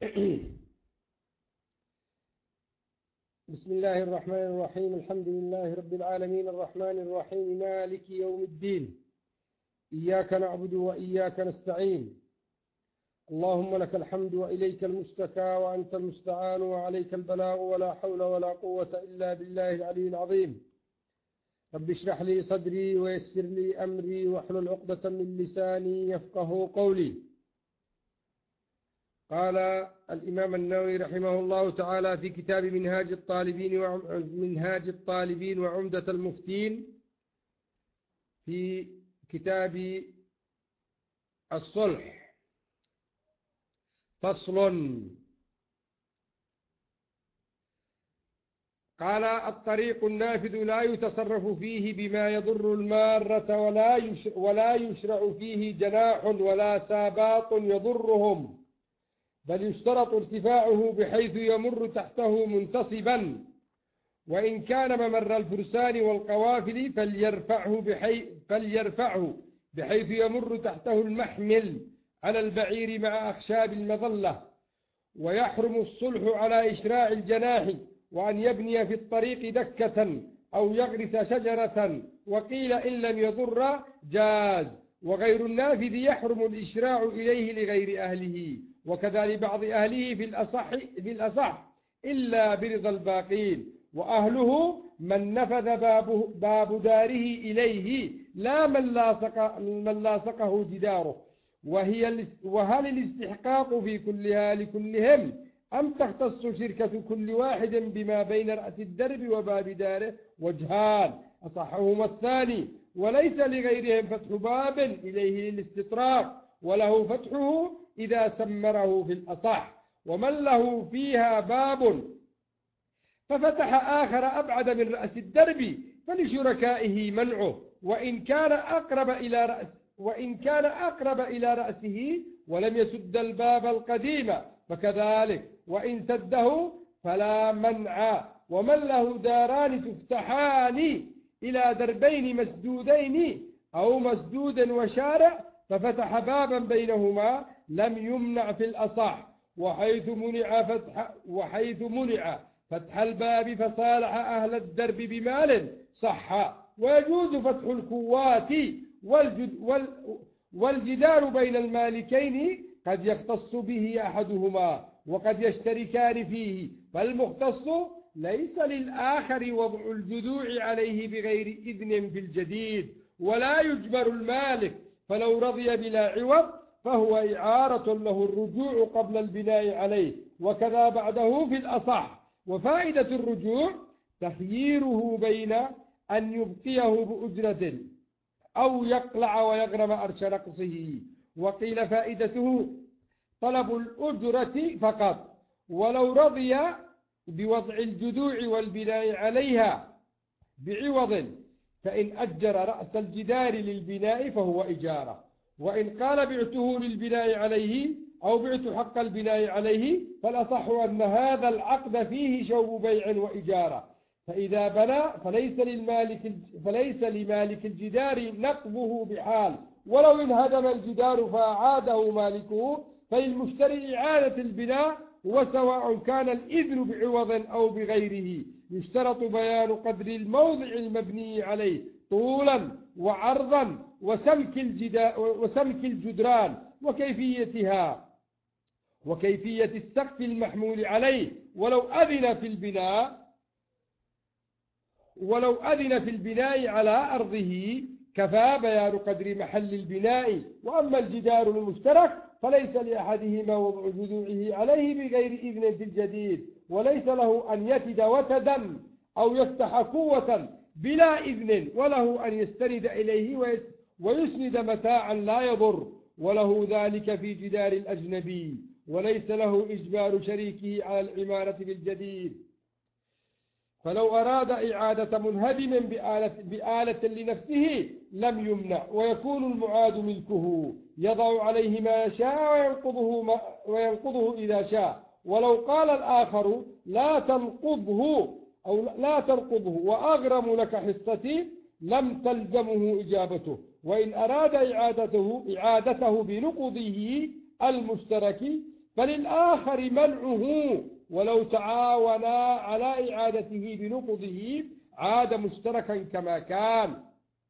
بسم الله الرحمن الرحيم. الحمد لله رب العالمين الرحمن الرحيم مالك يوم الدين. إياك نعبد وإياك نستعين. اللهم لك الحمد وإليك المشتكى وأنت المستعان وعليك البلاغ ولا حول ولا قوة إلا بالله العلي العظيم. رب اشرح لي صدري ويسر لي أمري واحلل عقدة من لساني يفقه قولي. قال الإمام النووي رحمه الله تعالى في كتاب منهاج الطالبين وعمدة المفتين في كتاب الصلح فصل. قال: الطريق النافذ لا يتصرف فيه بما يضر المارة ولا يشرع فيه جناح ولا ساباط يضرهم، بل يشترط ارتفاعه بحيث يمر تحته منتصبا، وإن كان ممر الفرسان والقوافل فليرفعه بحيث يمر تحته المحمل على البعير مع أخشاب المظلة. ويحرم الصلح على إشراع الجناح وأن يبني في الطريق دكة أو يغرس شجرة، وقيل إن لم يضر جاز. وغير النافذ يحرم الإشراع إليه لغير أهله، وكذا لبعض أهله في الأصح إلا برضا الباقين، وأهله من نفذ باب داره إليه لا من لاصقه جداره. وهل الاستحقاق في كلها لكلهم أم تختص شركة كل واحد بما بين رأس الدرب وباب داره؟ وجهان، أصحهما الثاني، وليس لغيرهم فتح باب إليه للاستطراق، وله فتحه إذا سمره في الأصح. ومن له فيها باب ففتح آخر أبعد من رأس الدرب فلشركائه منعه، وإن كان أقرب إلى رأسه ولم يسد الباب القديم فكذلك، وإن سده فلا منع. ومن له داران تفتحان إلى دربين مسدودين أو مسدود وشارع ففتح بابا بينهما لم يمنع في الأصح. وحيث منع فتح الباب فصالح أهل الدرب بمال صح. ويجوز فتح الكوات والجدار بين المالكين قد يختص به أحدهما وقد يشتركان فيه، فالمختص ليس للآخر وضع الجذوع عليه بغير إذن في الجديد. ولا يجبر المالك، فلو رضي بلا عوض فهو إعارة له الرجوع قبل البناء عليه، وكذا بعده في الأصح. وفائدة الرجوع تخييره بين أن يبقيه بأجرة أو يقلع ويغرم أرش نقصه. وقيل فائدته طلب الأجرة فقط، ولو رضي بوضع الجذوع والبناء عليها بعوض فإن أجر رأس الجدار للبناء فهو إجارة. وإن قال بعته للبناء عليه أو بعت حق البناء عليه فالأصح أن هذا العقد فيه شوب بيع وإجارة. فإذا بنى فليس لمالك الجدار نقضه بحال، ولو انهدم الجدار فأعاده مالكه فللمشتري إعادة البناء، وسواء كان الإذن بعوض أو بغيره. يشترط بيان قدر الموضع المبني عليه طولا وعرضا وسمك الجدران وكيفية السقف المحمول عليه. ولو أذن في البناء على أرضه كفى بيان قدر محل البناء. وأما الجدار المشترك فليس لأحدهما وضع جذوعه عليه بغير إذن في الجديد، وليس له أن يتد وتدا أو يفتح قوة بلا إذن، وله أن يستند إليه ويسند متاعا لا يضر، وله ذلك في جدار الأجنبي، وليس له إجبار شريكه على العمارة بالجديد. فلو أراد إعادة منهدم بآلة لنفسه لم يمنع، ويكون المعاد ملكه يضع عليه ما يشاء وينقضه إذا شاء. ولو قال الآخر لا تنقضه وأغرم لك حصتي لم تلزمه إجابته. وإن أراد إعادته بنقضه المشترك فللآخر منعه، ولو تعاونا على إعادته بنقضه عاد مشتركا كما كان.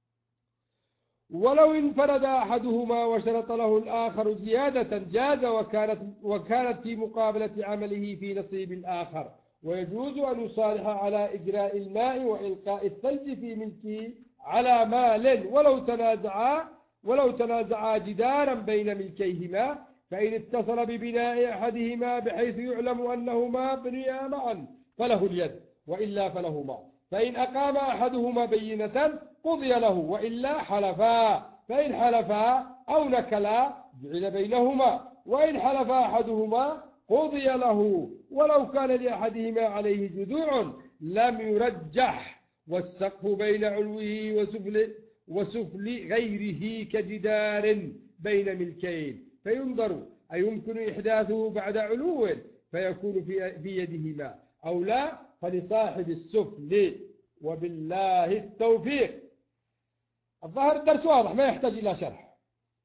ولو انفرد أحدهما وشرط له الآخر زيادة جاز، وكانت في مقابلة عمله في نصيب الآخر. ويجوز أن يصالح على إجراء الماء وإلقاء الثلج في ملكه على مال، ولو تنازعا جدارا بين ملكيهما، فإن اتصل ببناء أحدهما بحيث يعلم أنهما بنيا معا فله اليد، وإلا فلهما. فإن أقام أحدهما بينة قضي له، وإلا حلفا، فإن حلفا أو نكلا جعل بينهما، وإن حلف أحدهما قضي له. ولو كان لأحدهما عليه جذوع لم يرجح، والسقف بين علوه وسفل غيره كجدار بين ملكين، فينظر أيمكن إحداثه بعد علو فيكون في يدهما أو لا، فلصاحب السفل. وبالله التوفيق. الظاهر الدرس واضح ما يحتاج إلى شرح.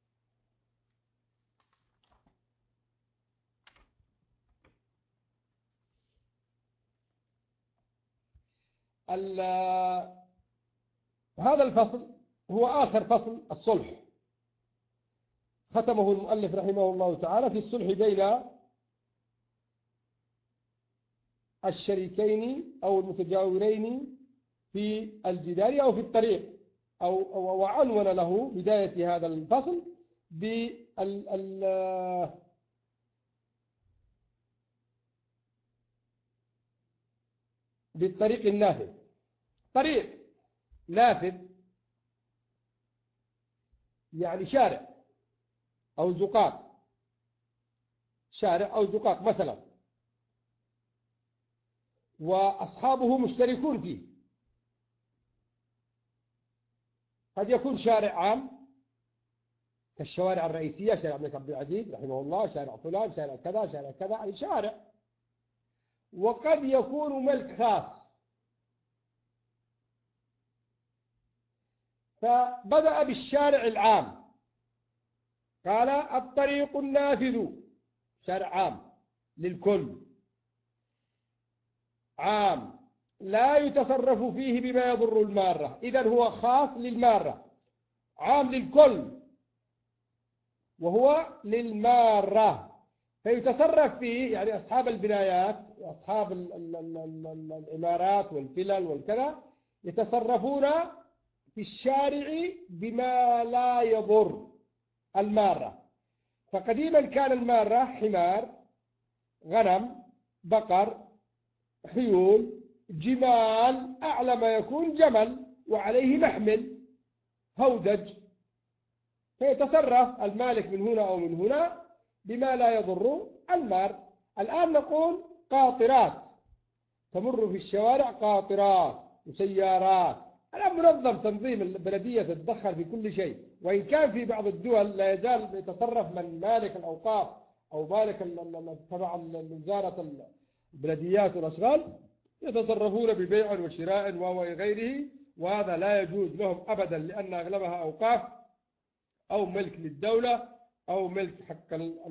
هذا الفصل هو آخر فصل الصلح، ختمه المؤلف رحمه الله تعالى في الصلح بين الشريكين أو المتجاورين في الجدار أو في الطريق، وعنون له بداية هذا الفصل بالطريق النافذ. طريق نافذ يعني شارع أو زقاق، شارع أو زقاق مثلا، وأصحابه مشتركون فيه. قد يكون شارع عام كالشوارع الرئيسية، شارع ابن عبد العزيز رحمه الله، شارع فلان، شارع كذا، شارع كذا، أي شارع. وقد يكون ملك خاص، فبدأ بالشارع العام، قال الطريق النافذ، شارع عام للكل، عام لا يتصرف فيه بما يضر المارة، إذن هو خاص للمارة، عام للكل وهو للمارة، فيتصرف فيه يعني أصحاب البنايات وأصحاب العمارات والفلل والكذا يتصرفون في الشارع بما لا يضر المارة. فقديما كان المارة حمار، غنم، بقر، خيول، جمال، أعلى ما يكون جمل، وعليه محمل هودج، فيتصرف المالك من هنا أو من هنا بما لا يضر المار. الآن نقول قاطرات تمر في الشوارع، قاطرات وسيارات. الآن منظم، تنظيم، البلدية تتدخل في كل شيء، وإن كان في بعض الدول لا يزال يتصرف من مالك الأوقاف أو مالك تبع وزارة البلديات والأشغال يتصرفون ببيع وشراء وغيره، وهذا لا يجوز لهم أبدا، لأن أغلبها أوقاف أو ملك للدولة أو ملك حق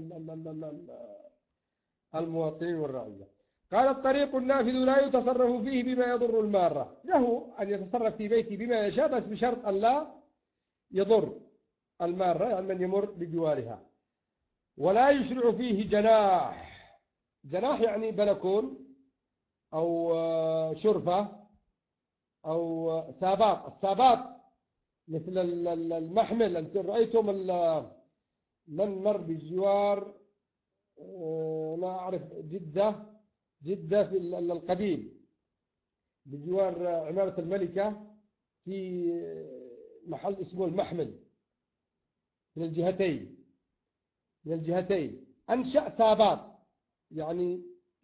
المواطنين والرعية. قال الطريق النافذ لا يتصرف فيه بما يضر المارة، له أن يتصرف في بيته بما يشاء، بس بشرط أن لا يضر المارة، يعني من يمر بجوارها. ولا يشرع فيه جناح، جناح يعني بلكون أو شرفة أو سابات. السابات مثل المحمل، أنتم رأيتم من مر بجوار لا أعرف جدة في القديم بجوار عمارة الملكة، في محل اسمه المحمل، من الجهتين أنشأ سابات، يعني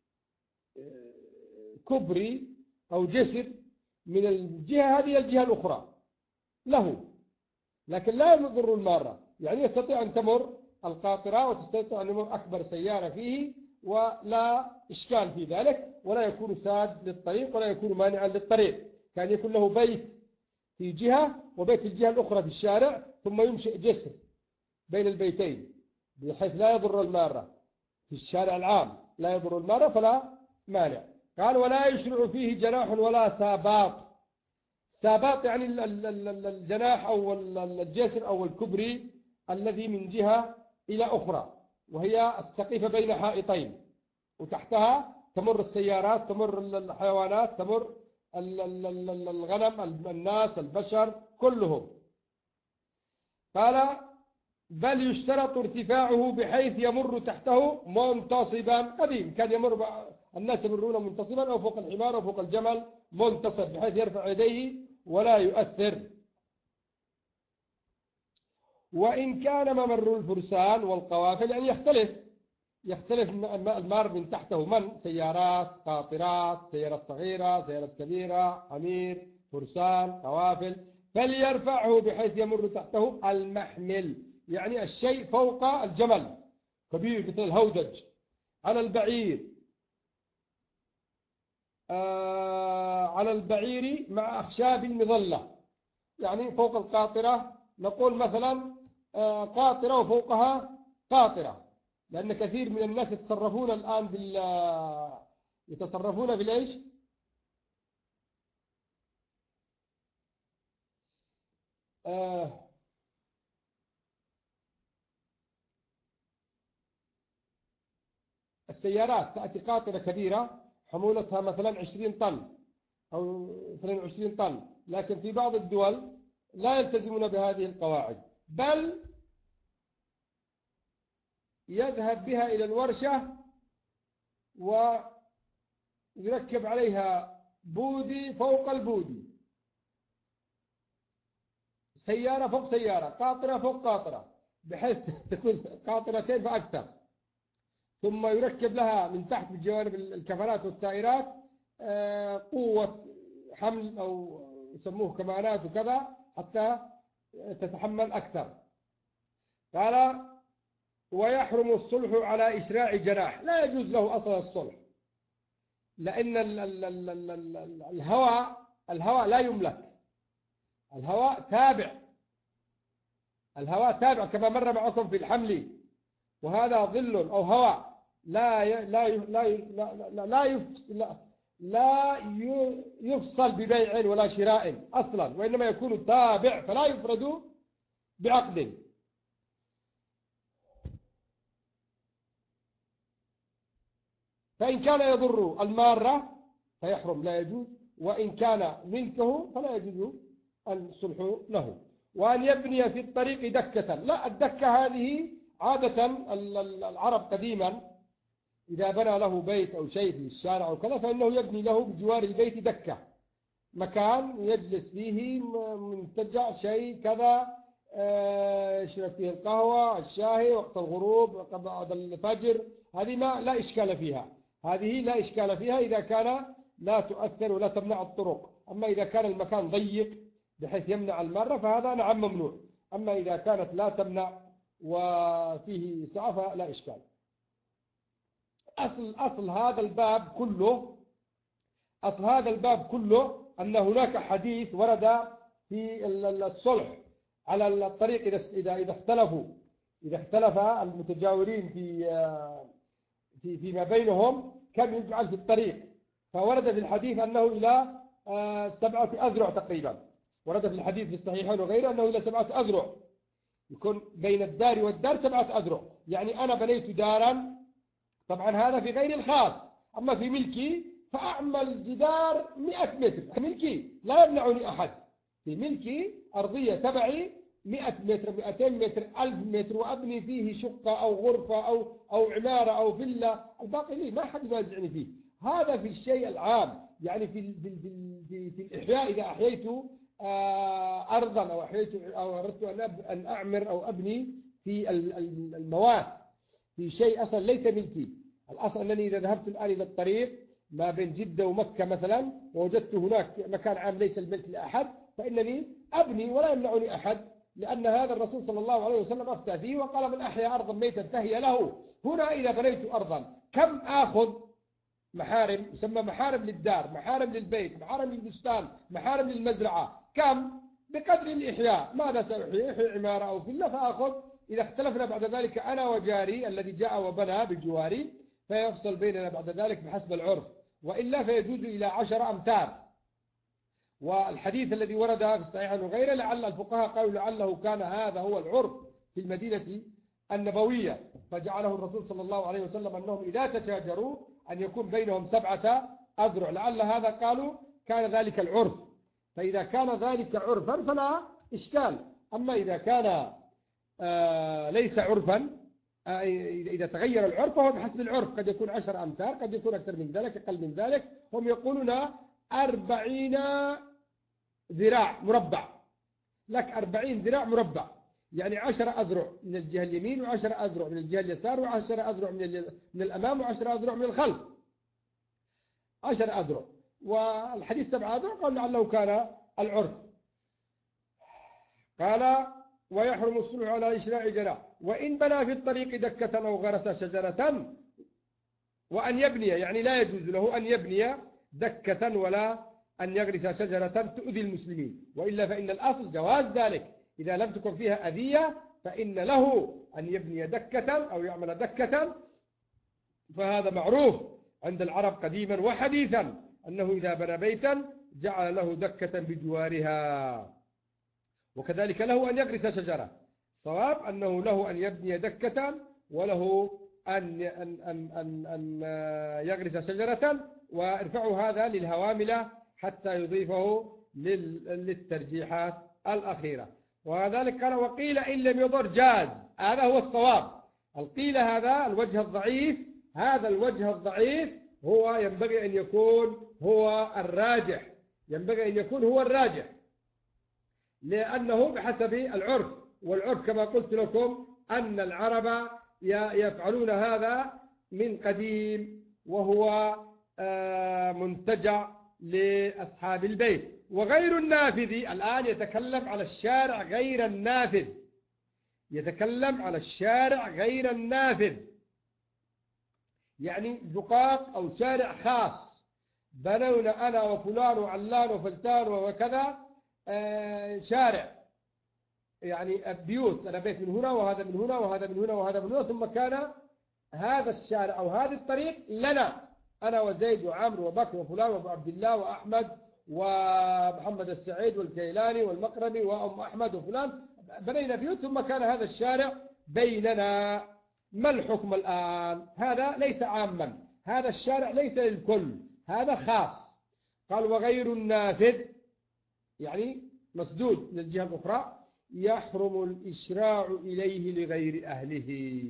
كبري أو جسر من الجهة هذه الجهة الأخرى له، لكن لا يضر المارة، يعني يستطيع أن تمر القاطرة وتستطيع أن يمر أكبر سيارة فيه ولا إشكال في ذلك، ولا يكون ساد للطريق ولا يكون مانعا للطريق. كان يكون له بيت في جهة وبيت في الجهة الأخرى في الشارع، ثم ينشئ جسر بين البيتين بحيث لا يضر المارة في الشارع العام لا يضر المارة فلا مانع. قال ولا يشرع فيه جناح ولا ساباط. ساباط يعني الجناح أو الجسر أو الكبري الذي من جهة إلى أخرى، وهي السقيفة بين حائطين، وتحتها تمر السيارات، تمر الحيوانات، تمر الغنم، الناس، البشر كلهم. قال بل يشترط ارتفاعه بحيث يمر تحته منتصبا. قديم كان يمر الناس يمرون منتصبا أو فوق الحمار أو فوق الجمل منتصب، بحيث يرفع يديه ولا يؤثر. وإن كان ممر الفرسان والقوافل يعني يختلف المار من تحته من سيارات، قاطرات، سيارات صغيرة، سيارات كبيرة، حمير، فرسان، قوافل، فليرفعه بحيث يمر تحته المحمل، يعني الشيء فوق الجمل كبير مثل الهودج، على البعير، على البعير مع أخشاب مظلة، يعني فوق القاطرة نقول مثلا قاطرة وفوقها قاطرة، لأن كثير من الناس يتصرفون الآن يتصرفون بالإيش؟ السيارات تأتي قاطرة كبيرة حمولتها مثلا 20 طن أو 22 طن، لكن في بعض الدول لا يلتزمون بهذه القواعد، بل يذهب بها إلى الورشة ويركب عليها بودي فوق البودي، سيارة فوق سيارة، قاطرة فوق قاطرة، بحيث تكون قاطرتين فأكثر، ثم يركب لها من تحت بجوانب الكفرات والتائرات قوة حمل أو يسموه كمانات وكذا حتى تتحمل أكثر. قال ويحرم الصلح على إشراع جناح، لا يجوز له أصلا الصلح، لأن الهواء لا يملك، الهواء تابع كما مر معكم في الحمل، وهذا ظل أو هواء لا يفصل ببيع ولا شراء أصلا، وإنما يكون تابع فلا يفرد بعقد. فإن كان يضر المارة فيحرم لا يجوز، وإن كان ملكه فلا يجوز الصلح له. وأن يبني في الطريق دكة، لا، الدكة هذه عادة العرب قديما إذا بنى له بيت أو شيء في الشارع أو كذا فإنه يبني له بجوار البيت دكة، مكان يجلس فيه منتجع شيء كذا يشرب فيه القهوة الشاهي وقت الغروب بعد الفجر، هذه لا إشكال فيها، هذه لا إشكال فيها إذا كان لا تؤثر ولا تمنع الطرق. أما إذا كان المكان ضيق بحيث يمنع المرة فهذا نعم ممنوع، أما إذا كانت لا تمنع وفيه سعة فلا إشكال. أصل هذا الباب كله أن هناك حديث ورد في الصلح على الطريق إذا اختلف المتجاورين فيما بينهم كم يجعل في الطريق، فورد في الحديث أنه إلى 7 أذرع تقريبا، ورد في الحديث في الصحيحين وغيره أنه إلى 7 أذرع، يكون بين الدار والدار 7 أذرع، يعني أنا بنيت دارا، طبعا هذا في غير الخاص، أما في ملكي فأعمل جدار 100 متر، ملكي لا يمنعني أحد، في ملكي أرضية تبعي 100 متر 200 متر 1000 متر وأبني فيه شقة أو غرفة أو عمارة أو فيلا، الباقي لي ما حد ينازعني فيه. هذا في الشيء العام، يعني في الإحياء إذا أحييت أرضا أو أردت أن أعمر أو أبني في المواد في شيء أصلا ليس ملكي، الأصل أنني إذا ذهبت الآن إلى الطريق ما بين جدة ومكة مثلا ووجدت هناك مكان عام ليس الملك لأحد فإنني أبني ولا يمنعني أحد، لأن هذا الرسول صلى الله عليه وسلم أفتى فيه وقال من أحيا أرضا ميتا فهي له. هنا إذا بنيت أرضا كم آخذ محارم، يسمى محارم للدار، محارم للبيت، محارم للبستان، محارم للمزرعة، كم بقدر الإحياء، ماذا سأحيي؟ أحيي عمارة أو فيلا فأخذ إذا اختلفنا بعد ذلك أنا وجاري الذي جاء وبنى بجواري فيفصل بيننا بعد ذلك بحسب العرف، وإلا فيجوز إلى 10 أمتار. والحديث الذي ورد في الصحيح وغيره لعل الفقهاء قالوا لعله كان هذا هو العرف في المدينة النبوية، فجعله الرسول صلى الله عليه وسلم أنهم إذا تشاجروا أن يكون بينهم 7 أذرع، لعل هذا قالوا كان ذلك العرف. فإذا كان ذلك عرفا فلا إشكال. أما إذا كان ليس عرفا، إذا تغير العرف فهو بحسب العرف، قد يكون 10 أمتار، قد يكون أكثر من ذلك أقل من ذلك. هم يقولون 40 ذراع مربع، لك 40 ذراع مربع، يعني 10 أذرع من الجهة اليمين و10 أذرع من الجهة اليسار و10 أذرع من الأمام و10 أذرع من الخلف، 10 أذرع. والحديث 7 أذرع قال لعله كان العرف. قال ويحرم الصلح على إشراع جناح وإن بنى في الطريق دكة أو غرس شجرة. وأن يبني يعني لا يجوز له أن يبني دكة ولا أن يغرس شجرة تؤذي المسلمين، وإلا فإن الأصل جواز ذلك. إذا لم تكن فيها أذية فإن له أن يبني دكة أو يعمل دكة، فهذا معروف عند العرب قديما وحديثا أنه إذا بنى بيتا جعل له دكة بجوارها. وكذلك له أن يغرس شجرة، صواب أنه له أن يبني دكة وله أن يغرس شجرة، وارفعوا هذا للهواملة حتى يضيفه للترجيحات الأخيرة. وذلك قال وقيل إن لم يضر جاز، هذا هو الصواب. القيل هذا الوجه الضعيف، هذا الوجه الضعيف هو ينبغي أن يكون هو الراجح، ينبغي أن يكون هو الراجح، لأنه بحسب العرف. والعرف كما قلت لكم أن العرب يفعلون هذا من قديم، وهو منتجع لأصحاب البيت. وغير النافذ الآن يتكلم على الشارع غير النافذ، يتكلم على الشارع غير النافذ، يعني زقاق أو شارع خاص بنونا أنا وفلان وعلان وفلتان وكذا شارع، يعني بيوت، أنا بيت من هنا وهذا من هنا وهذا من هنا وهذا من هنا، ثم كان هذا الشارع أو هذا الطريق لنا أنا وزيد وعمرو وبكر وفلان وأبو عبد الله وأحمد ومحمد السعيد والكيلاني والمقرمي وأم أحمد وفلان، بنينا بيوت ثم كان هذا الشارع بيننا. ما الحكم الآن؟ هذا ليس عاما، هذا الشارع ليس للكل، هذا خاص. قال وغير النافذ يعني مسدود من الجهة الأخرى يحرم الإشراع إليه لغير أهله،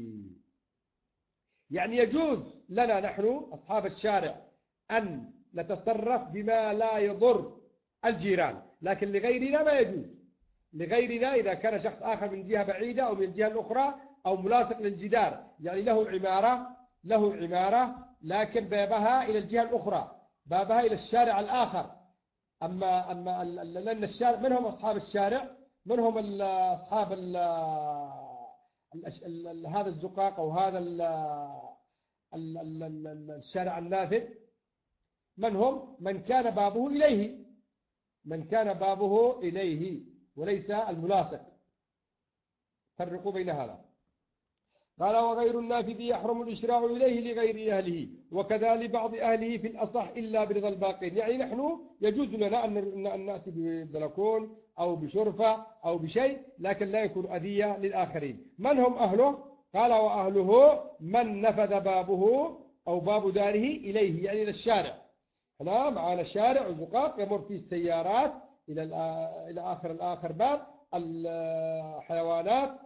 يعني يجوز لنا نحن أصحاب الشارع أن نتصرف بما لا يضر الجيران، لكن لغيرنا ما يجوز. لغيرنا إذا كان شخص آخر من جهة بعيدة أو من الجهة الأخرى أو ملاصق للجدار، يعني له عمارة لكن بابها إلى الجهة الأخرى، بابها إلى الشارع الآخر. أما لأن الشارع من هم أصحاب الشارع؟ من هم أصحاب هذا الزقاق أو هذا الشارع النافذ؟ من هم؟ من كان بابه إليه، من كان بابه إليه وليس الملاصق. فرقوا بين هذا. قال وغير النافذ يحرم الإشراع إليه لغير أهله وكذا لبعض أهله في الأصح إلا برضا الباقين، يعني نحن يجوز لنا أن نأتي ببلكون أو بشرفة أو بشيء، لكن لا يكون أذية للآخرين. من هم أهله؟ قال وأهله من نفذ بابه أو باب داره إليه، يعني إلى الشارع. هنا معنا شارع وزقاق يمر فيه السيارات إلى آخر باب، الحيوانات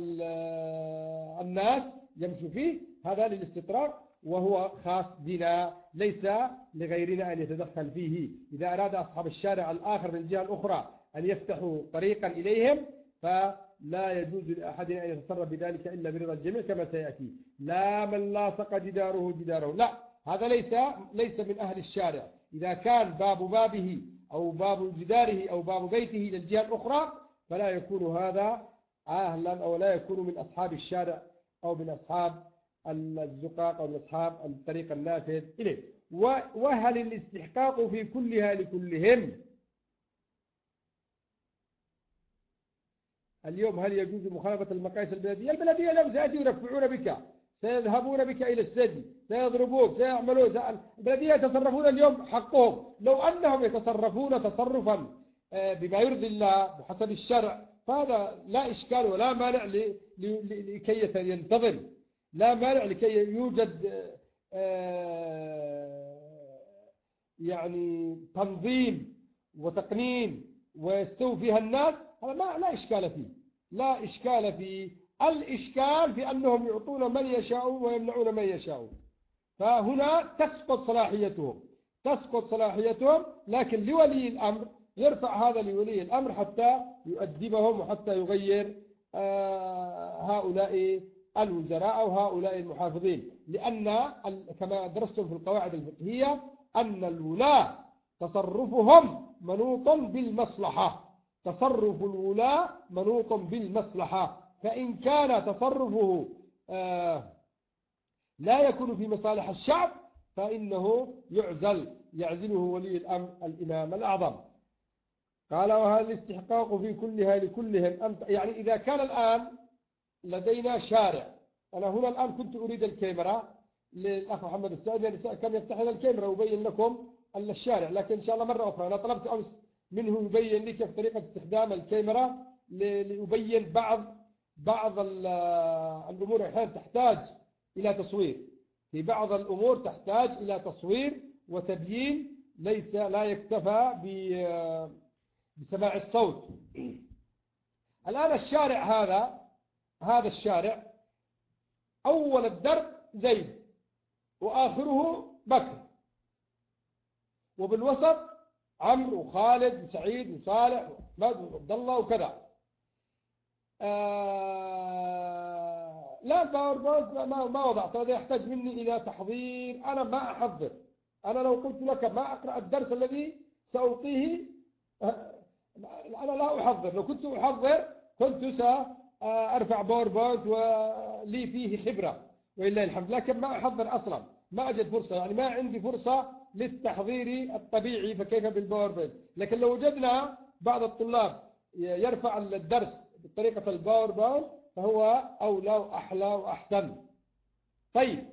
الناس يمشوا فيه، هذا للاستطراق وهو خاص بنا ليس لغيرنا أن يتدخل فيه. إذا أراد أصحاب الشارع الآخر من الجهة الأخرى أن يفتحوا طريقا إليهم فلا يجوز لأحد أن يتصرف بذلك إلا برضا الجميع كما سيأتي. لا من لاصق جداره، لا، هذا ليس من أهل الشارع. إذا كان بابه أو باب جداره أو باب بيته إلى الجهة الأخرى فلا يكون هذا أهلا أو لا يكون من أصحاب الشارع أو من أصحاب الزقاق أو من أصحاب الطريق النافذ إليه. وهل الاستحقاق في كلها لكلهم؟ اليوم هل يجوز مخالفة المقاييس البلدية؟ البلدية اليوم سيأتي يرفعون بك، سيذهبون بك إلى السجن، سيضربوك، سيعملون. البلدية يتصرفون اليوم حقهم. لو أنهم يتصرفون تصرفا بما يرضي الله بحسب الشرع فهذا لا إشكال ولا مانع لكي ينتظم، لا مانع لكي يوجد يعني تنظيم وتقنين ويستوي فيها الناس. هذا لا إشكال فيه، لا إشكال فيه. الإشكال في أنهم يعطون من يشاءون ويمنعون من يشاءون، فهنا تسقط صلاحيتهم. لكن لولي الأمر يرفع هذا لولي الأمر حتى يؤدبهم وحتى يغير هؤلاء الوزراء أو هؤلاء المحافظين. لأن كما درستم في القواعد الفقهية أن الولاة تصرفهم منوط بالمصلحة، تصرف الولاة منوط بالمصلحة. فإن كان تصرفه لا يكون في مصالح الشعب فإنه يعزله ولي الأمر الإمام الأعظم. قال وهل الاستحقاق في كلها لكلهم يعني إذا كان الآن لدينا شارع، أنا هنا الآن كنت أريد الكاميرا للأخ محمد السعيد يعني كان يفتح لنا الكاميرا ويبين لكم الشارع، لكن إن شاء الله مرة أخرى أنا طلبت أمس منه يبين لي كيف طريقة استخدام الكاميرا ليبين بعض الأمور أحيانا تحتاج إلى تصوير، في بعض الأمور تحتاج إلى تصوير وتبيين، لا يكتفى بسماع الصوت. الآن الشارع هذا الشارع أول الدرب زيد وآخره بكر، وبالوسط عمرو وخالد وسعيد وصالح وأحمد وعبد الله وكذا. لا الباوربوينت ما وضعت، هذا يحتاج مني إلى تحضير. أنا ما أحضر، أنا لو قلت لك ما أقرأ الدرس الذي سألقيه أنا لا أحضر. لو كنت أحضر كنت سأرفع باوربوينت ولي فيه خبرة ولله الحمد، لكن ما أحضر أصلا، ما أجد فرصة، يعني ما عندي فرصة للتحضير الطبيعي، فكيف بالباوربوينت. لكن لو وجدنا بعض الطلاب يرفع الدرس بطريقة الباوربوينت فهو أولى وأحلى وأحسن. طيب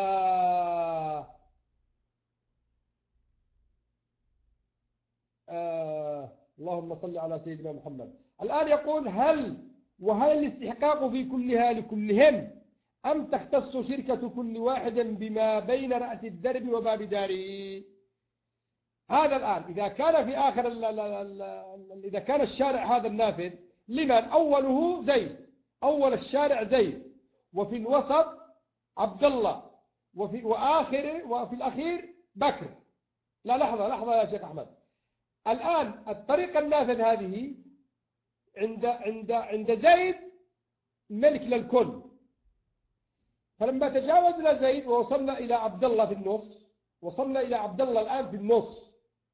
اللهم صل على سيدنا محمد. الآن يقول وهل الاستحقاق في كلها لكلهم أم تختص شركة كل واحد بما بين رأس الدرب وباب داره؟ هذا الآن إذا كان في آخر إذا كان الشارع هذا النافذ لمن أوله زيد، أول الشارع زيد، وفي الوسط عبد الله، وفي الأخير بكر. لا لحظة يا شيخ أحمد. الآن الطريقة النافذ هذه عند زيد ملك للكل، فلما تجاوزنا زيد ووصلنا إلى عبد الله في النص، وصلنا إلى عبد الله الآن في النص،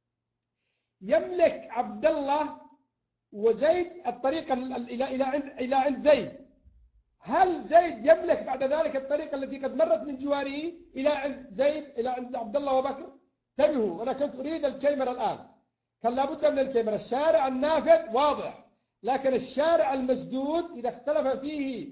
يملك عبد الله وزيد الطريقة إلى عند زيد. هل زيد يملك بعد ذلك الطريقة التي قد مرت من جواره إلى عند زيد إلى عند عبد الله وبكر؟ انتبهوا، أنا كنت أريد الكاميرا الآن، كان لابد من الكاميرا. الشارع النافذ واضح، لكن الشارع المسدود إذا اختلف فيه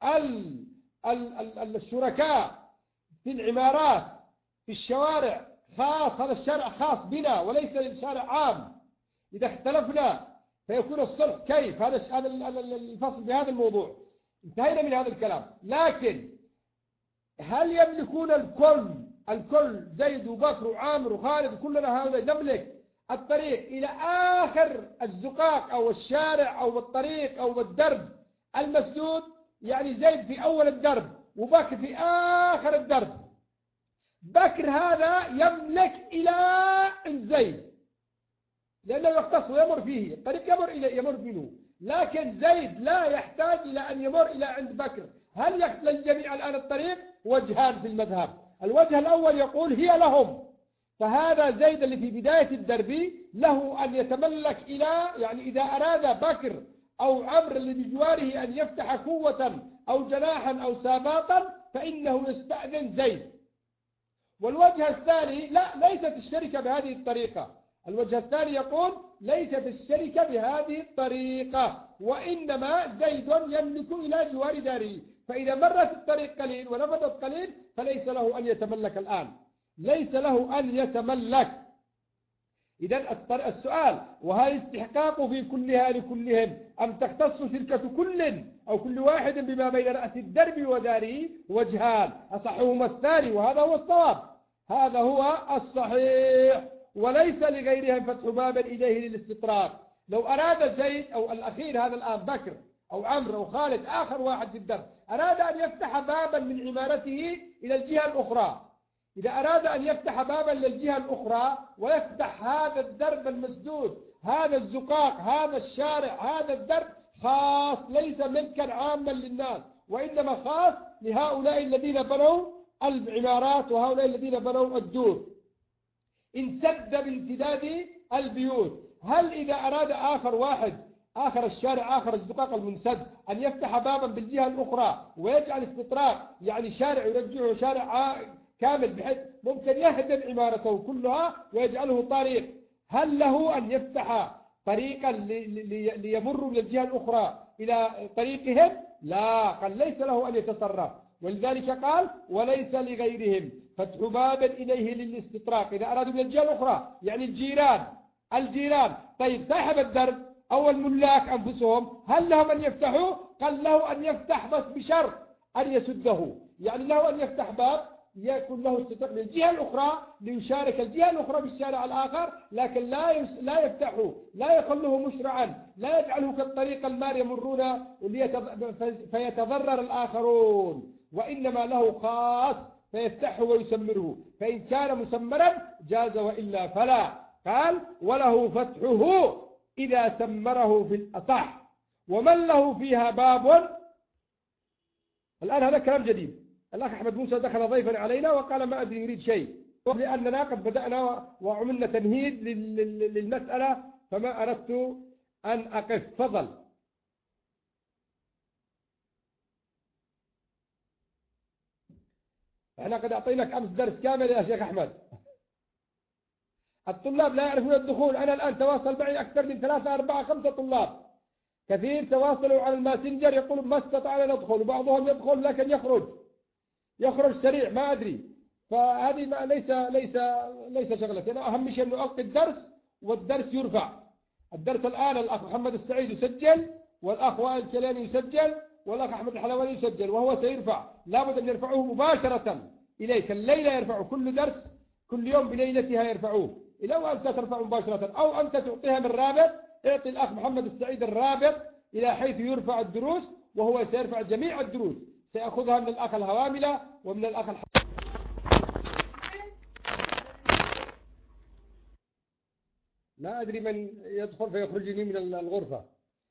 الشركاء في العمارات في الشوارع خاص، هذا الشارع خاص بنا وليس الشارع عام، إذا اختلفنا فيكون الصلح كيف؟ هذا الفصل بهذا الموضوع، انتهينا من هذا الكلام. لكن هل يملكون الكل زيد وبكر وعامر وخالد كلنا هؤلاء نملك الطريق إلى آخر الزقاق أو الشارع أو الطريق أو الدرب المسدود؟ يعني زيد في أول الدرب وبكر في آخر الدرب. بكر هذا يملك إلى عند زيد لأنه يختص ويمر فيه الطريق، يمر منه، لكن زيد لا يحتاج إلى أن يمر إلى عند بكر. هل يخلى الجميع الآن الطريق؟ وجهان في المذهب. الوجه الأول يقول هي لهم، فهذا زيد اللي في بداية الدرب له أن يتملك إلى، يعني إذا أراد بكر أو عمرو اللي بجواره أن يفتح قوة أو جناحا أو ساباطا فإنه يستأذن زيد. والوجه الثاني لا، ليست الشركة بهذه الطريقة. الوجه الثاني يقول ليست الشركة بهذه الطريقة، وإنما زيد يملك إلى جوار داره، فإذا مرت الطريق قليل ونفذت قليل فليس له أن يتملك الآن، ليس له أن يتملك. إذن السؤال: وهل استحقاق في كلها لكلهم أم تختص شركة كل أو كل واحد بما بين رأس الدرب وداره؟ وجهان، أصحهما الثاني وهذا هو الصواب، هذا هو الصحيح، وليس لغيرهم فتح بابا إليه للاستطراق. لو أراد زيد أو الأخير هذا الآن بكر أو عمرو أو خالد آخر واحد في الدرب أراد أن يفتح بابا من عمارته إلى الجهة الأخرى، إذا أراد أن يفتح بابا للجهة الأخرى ويفتح هذا الدرب المسدود، هذا الزقاق، هذا الشارع، هذا الدرب خاص، ليس ملكا عاما للناس، وإنما خاص لهؤلاء الذين بنوا العمارات وهؤلاء الذين بنوا الدور، انسد بامتداد البيوت. هل إذا أراد آخر واحد آخر الشارع آخر الزقاق المنسد أن يفتح بابا بالجهة الأخرى ويجعل استطراق، يعني شارع يرجعه شارع كامل بحيث ممكن يهدم عمارته كلها ويجعله طريق، هل له أن يفتح طريقا ليمروا من الجهة الأخرى إلى طريقهم؟ لا، قال ليس له أن يتصرف، ولذلك قال: وليس لغيرهم فتح بابا إليه للاستطراق. إذا أرادوا من الجهة الأخرى يعني الجيران، طيب صاحب الدرب أو الملاك أنفسهم هل لهم أن يفتحوا؟ قال له أن يفتح بس بشرط أن يسده، يعني له أن يفتح باب يكون له استطراق من الجهة الأخرى ليشارك الجهة الأخرى بالشارع الآخر، لكن لا يفتحه، لا يخله مشرعا، لا يجعله كالطريق المار يمرون فيتضرر الآخرون، وإنما له خاص فيفتحه ويسمره، فإن كان مسمرا جاز وإلا فلا. قال: وله فتحه إذا سمره في الأصح، ومن له فيها باب. الآن هذا كلام جديد. الأخ أحمد موسى دخل ضيفا علينا وقال: ما أدري يريد شيء، لأننا قد بدأنا وعملنا تمهيد للمسألة فما أردت أن أقف. تفضل. احنا قد أعطيناك أمس درس كامل يا شيخ أحمد. الطلاب لا يعرفون الدخول. أنا الآن تواصل معي أكثر من 3 4 5 طلاب كثير تواصلوا على الماسنجر يقولوا ما استطعنا ندخل، وبعضهم يدخل لكن يخرج سريع، ما أدري. فهذه ما ليس شغلتي. أنا أهم شيء أنه ألقي الدرس والدرس يرفع. الدرس الآن الأخ محمد السعيد يسجل، والأخ وائل الكلاني يسجل، والأخ أحمد الحلواني يسجل، وهو سيرفع. لابد أن يرفعوه مباشرة إليك الليلة، يرفعوا كل درس كل يوم بليلتها يرفعوه إلى وأنت ترفع مباشرة، أو أنت تعطيها من رابط. اعطي الأخ محمد السعيد الرابط إلى حيث يرفع الدروس، وهو سيرفع جميع الدروس، سيأخذها من الأخ الهواملة ومن الأخ لا أدري من يدخل فيخرجني من الغرفة.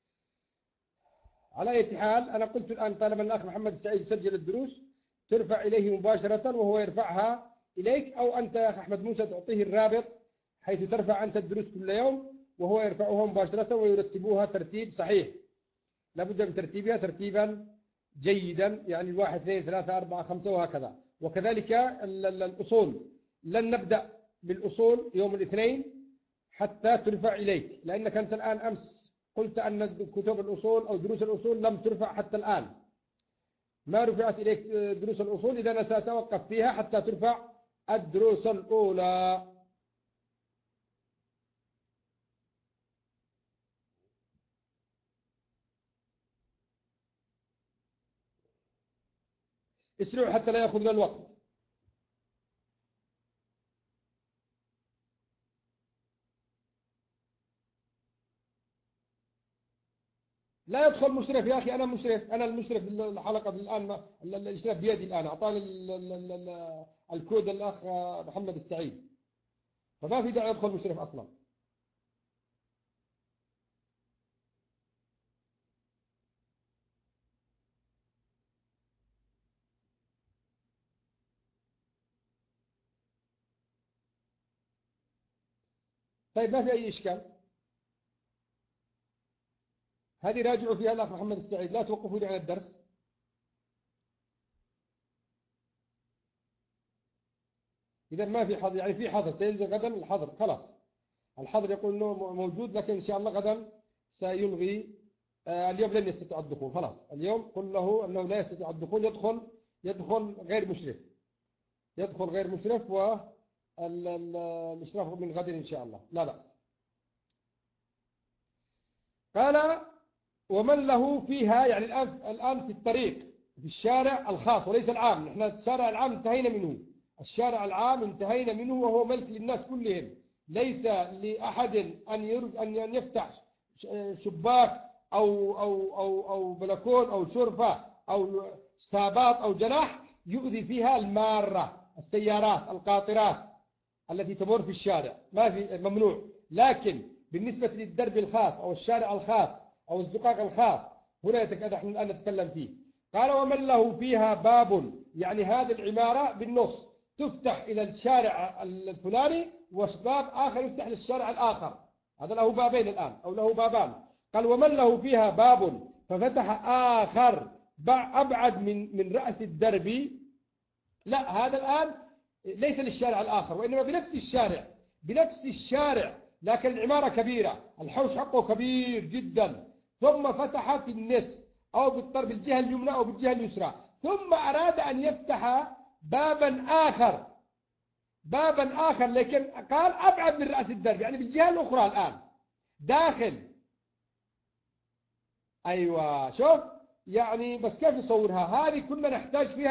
على أي حال أنا قلت الآن طالما الأخ محمد السعيد يسجل الدروس ترفع إليه مباشرة وهو يرفعها إليك، أو أنت يا أخ أحمد موسى تعطيه الرابط حيث ترفع أنت الدروس كل يوم وهو يرفعها مباشرة، ويرتبوها ترتيب صحيح. لابد من ترتيبها ترتيبا جيدا، يعني 1 2 3 4 5 وهكذا. وكذلك الأصول، لن نبدأ بالأصول يوم الاثنين حتى ترفع إليك، لأنك أنت الآن أمس قلت أن كتب الأصول أو دروس الأصول لم ترفع حتى الآن، ما رفعت إليك دروس الأصول، إذا أنا سأتوقف فيها حتى ترفع الدروس الأولى. اسرعوا حتى لا يأخذنا الوقت. لا يدخل مشرف يا أخي، أنا مشرف، أنا المشرف الحلقة الآن، الإشراف بيدي الآن، أعطاني الكود الأخ محمد السعيد، فما في داعي يدخل مشرف أصلا. طيب ما في أي إشكال، هذه راجعوا فيها الأخ محمد السعيد، لا توقفوا لي عن الدرس. إذا ما في حظر، يعني في حظر سينزل غدا الحظر خلاص. الحظر يقول أنه موجود، لكن إن شاء الله غدا سيلغي. اليوم لن يستطيع الدخول، خلاص اليوم قل له أنه لا يستطيع الدخول، يدخل غير مشرف، يدخل غير مشرف، والإشراف من غد إن شاء الله لا بأس. قال ومن له فيها، يعني الآن في الطريق في الشارع الخاص وليس العام، نحن الشارع العام انتهينا منه، الشارع العام انتهينا منه وهو ملك للناس كلهم، ليس لأحد أن يفتح شباك أو بلكون أو شرفة أو سابات أو جناح يؤذي فيها المارة، السيارات القاطرات التي تمر في الشارع، ما في، ممنوع. لكن بالنسبة للدرب الخاص أو الشارع الخاص أو الزقاق الخاص هنا نحن الآن نتكلم فيه. قال ومن له فيها باب، يعني هذه العمارة بالنص تفتح إلى الشارع الفلاني وباب آخر يفتح للشارع الآخر، هذا له بابين الآن أو له بابان. قال ومن له فيها باب ففتح آخر أبعد من رأس الدرب، لا هذا الآن ليس للشارع الآخر وإنما بنفس الشارع، لكن العمارة كبيرة، الحوش حقه كبير جدا، ثم فتح في النصف أو بالجهة اليمنى أو بالجهة اليسرى، ثم أراد أن يفتح بابا آخر لكن قال أبعد من رأس الدرب، يعني بالجهة الأخرى الآن داخل. أيوة شوف يعني، بس كيف نصورها هذه؟ كنا نحتاج فيها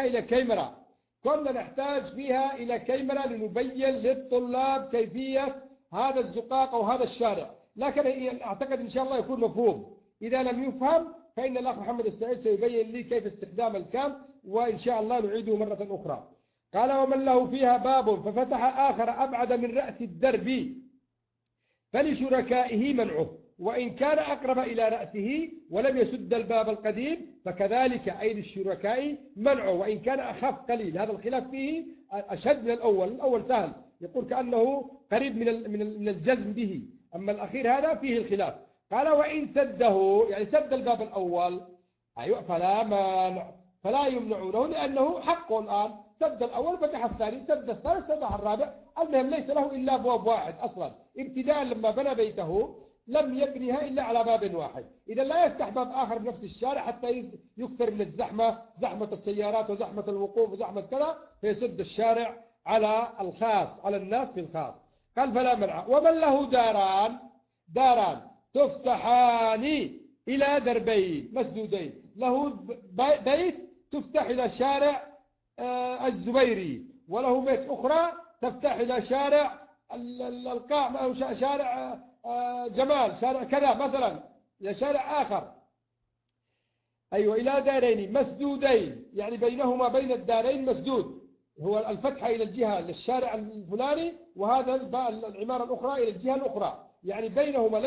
إلى كاميرا لنبين للطلاب كيفية هذا الزقاق أو هذا الشارع، لكن أعتقد إن شاء الله يكون مفهوم. إذا لم يفهم فإن الأخ محمد السعيد سيبين لي كيف استخدام الكام، وإن شاء الله نعيده مرة أخرى. قال ومن له فيها باب ففتح آخر أبعد من رأس الدرب فلشركائه منعه، وإن كان أقرب إلى رأسه ولم يسد الباب القديم فكذلك أي للشركاء منعه، وإن كان أخف قليل. هذا الخلاف فيه أشد من الأول سهل، يقول كأنه قريب من الجزم به، أما الأخير هذا فيه الخلاف. قال وإن سده، يعني سد الباب الأول، أيوة فلا يمنعونه لأنه حقه الآن، سد الأول فتح الثاني، سد الثالث فتح الرابع، المهم ليس له إلا أبواب واحد أصلا، ابتداء لما بنى بيته لم يبنيها إلا على باب واحد، إذا لا يفتح باب آخر بنفس الشارع حتى يكثر من الزحمة، زحمة السيارات وزحمة الوقوف وزحمة كذا، فيسد الشارع على الخاص، على الناس في الخاص. قال فلا منع. ومن له داران تفتحان إلى دربين مسدودين، له بيت تفتح إلى شارع الزبيري، وله بيت أخرى تفتح إلى شارع القاع أو شارع جمال، شارع كذا مثلا، إلى شارع آخر. أيوة إلى دارين مسدودين، يعني بينهما بين الدارين مسدود، هو الفتحة إلى الجهة للشارع الفلاني، وهذا العمارة الأخرى إلى الجهة الأخرى، يعني بينهما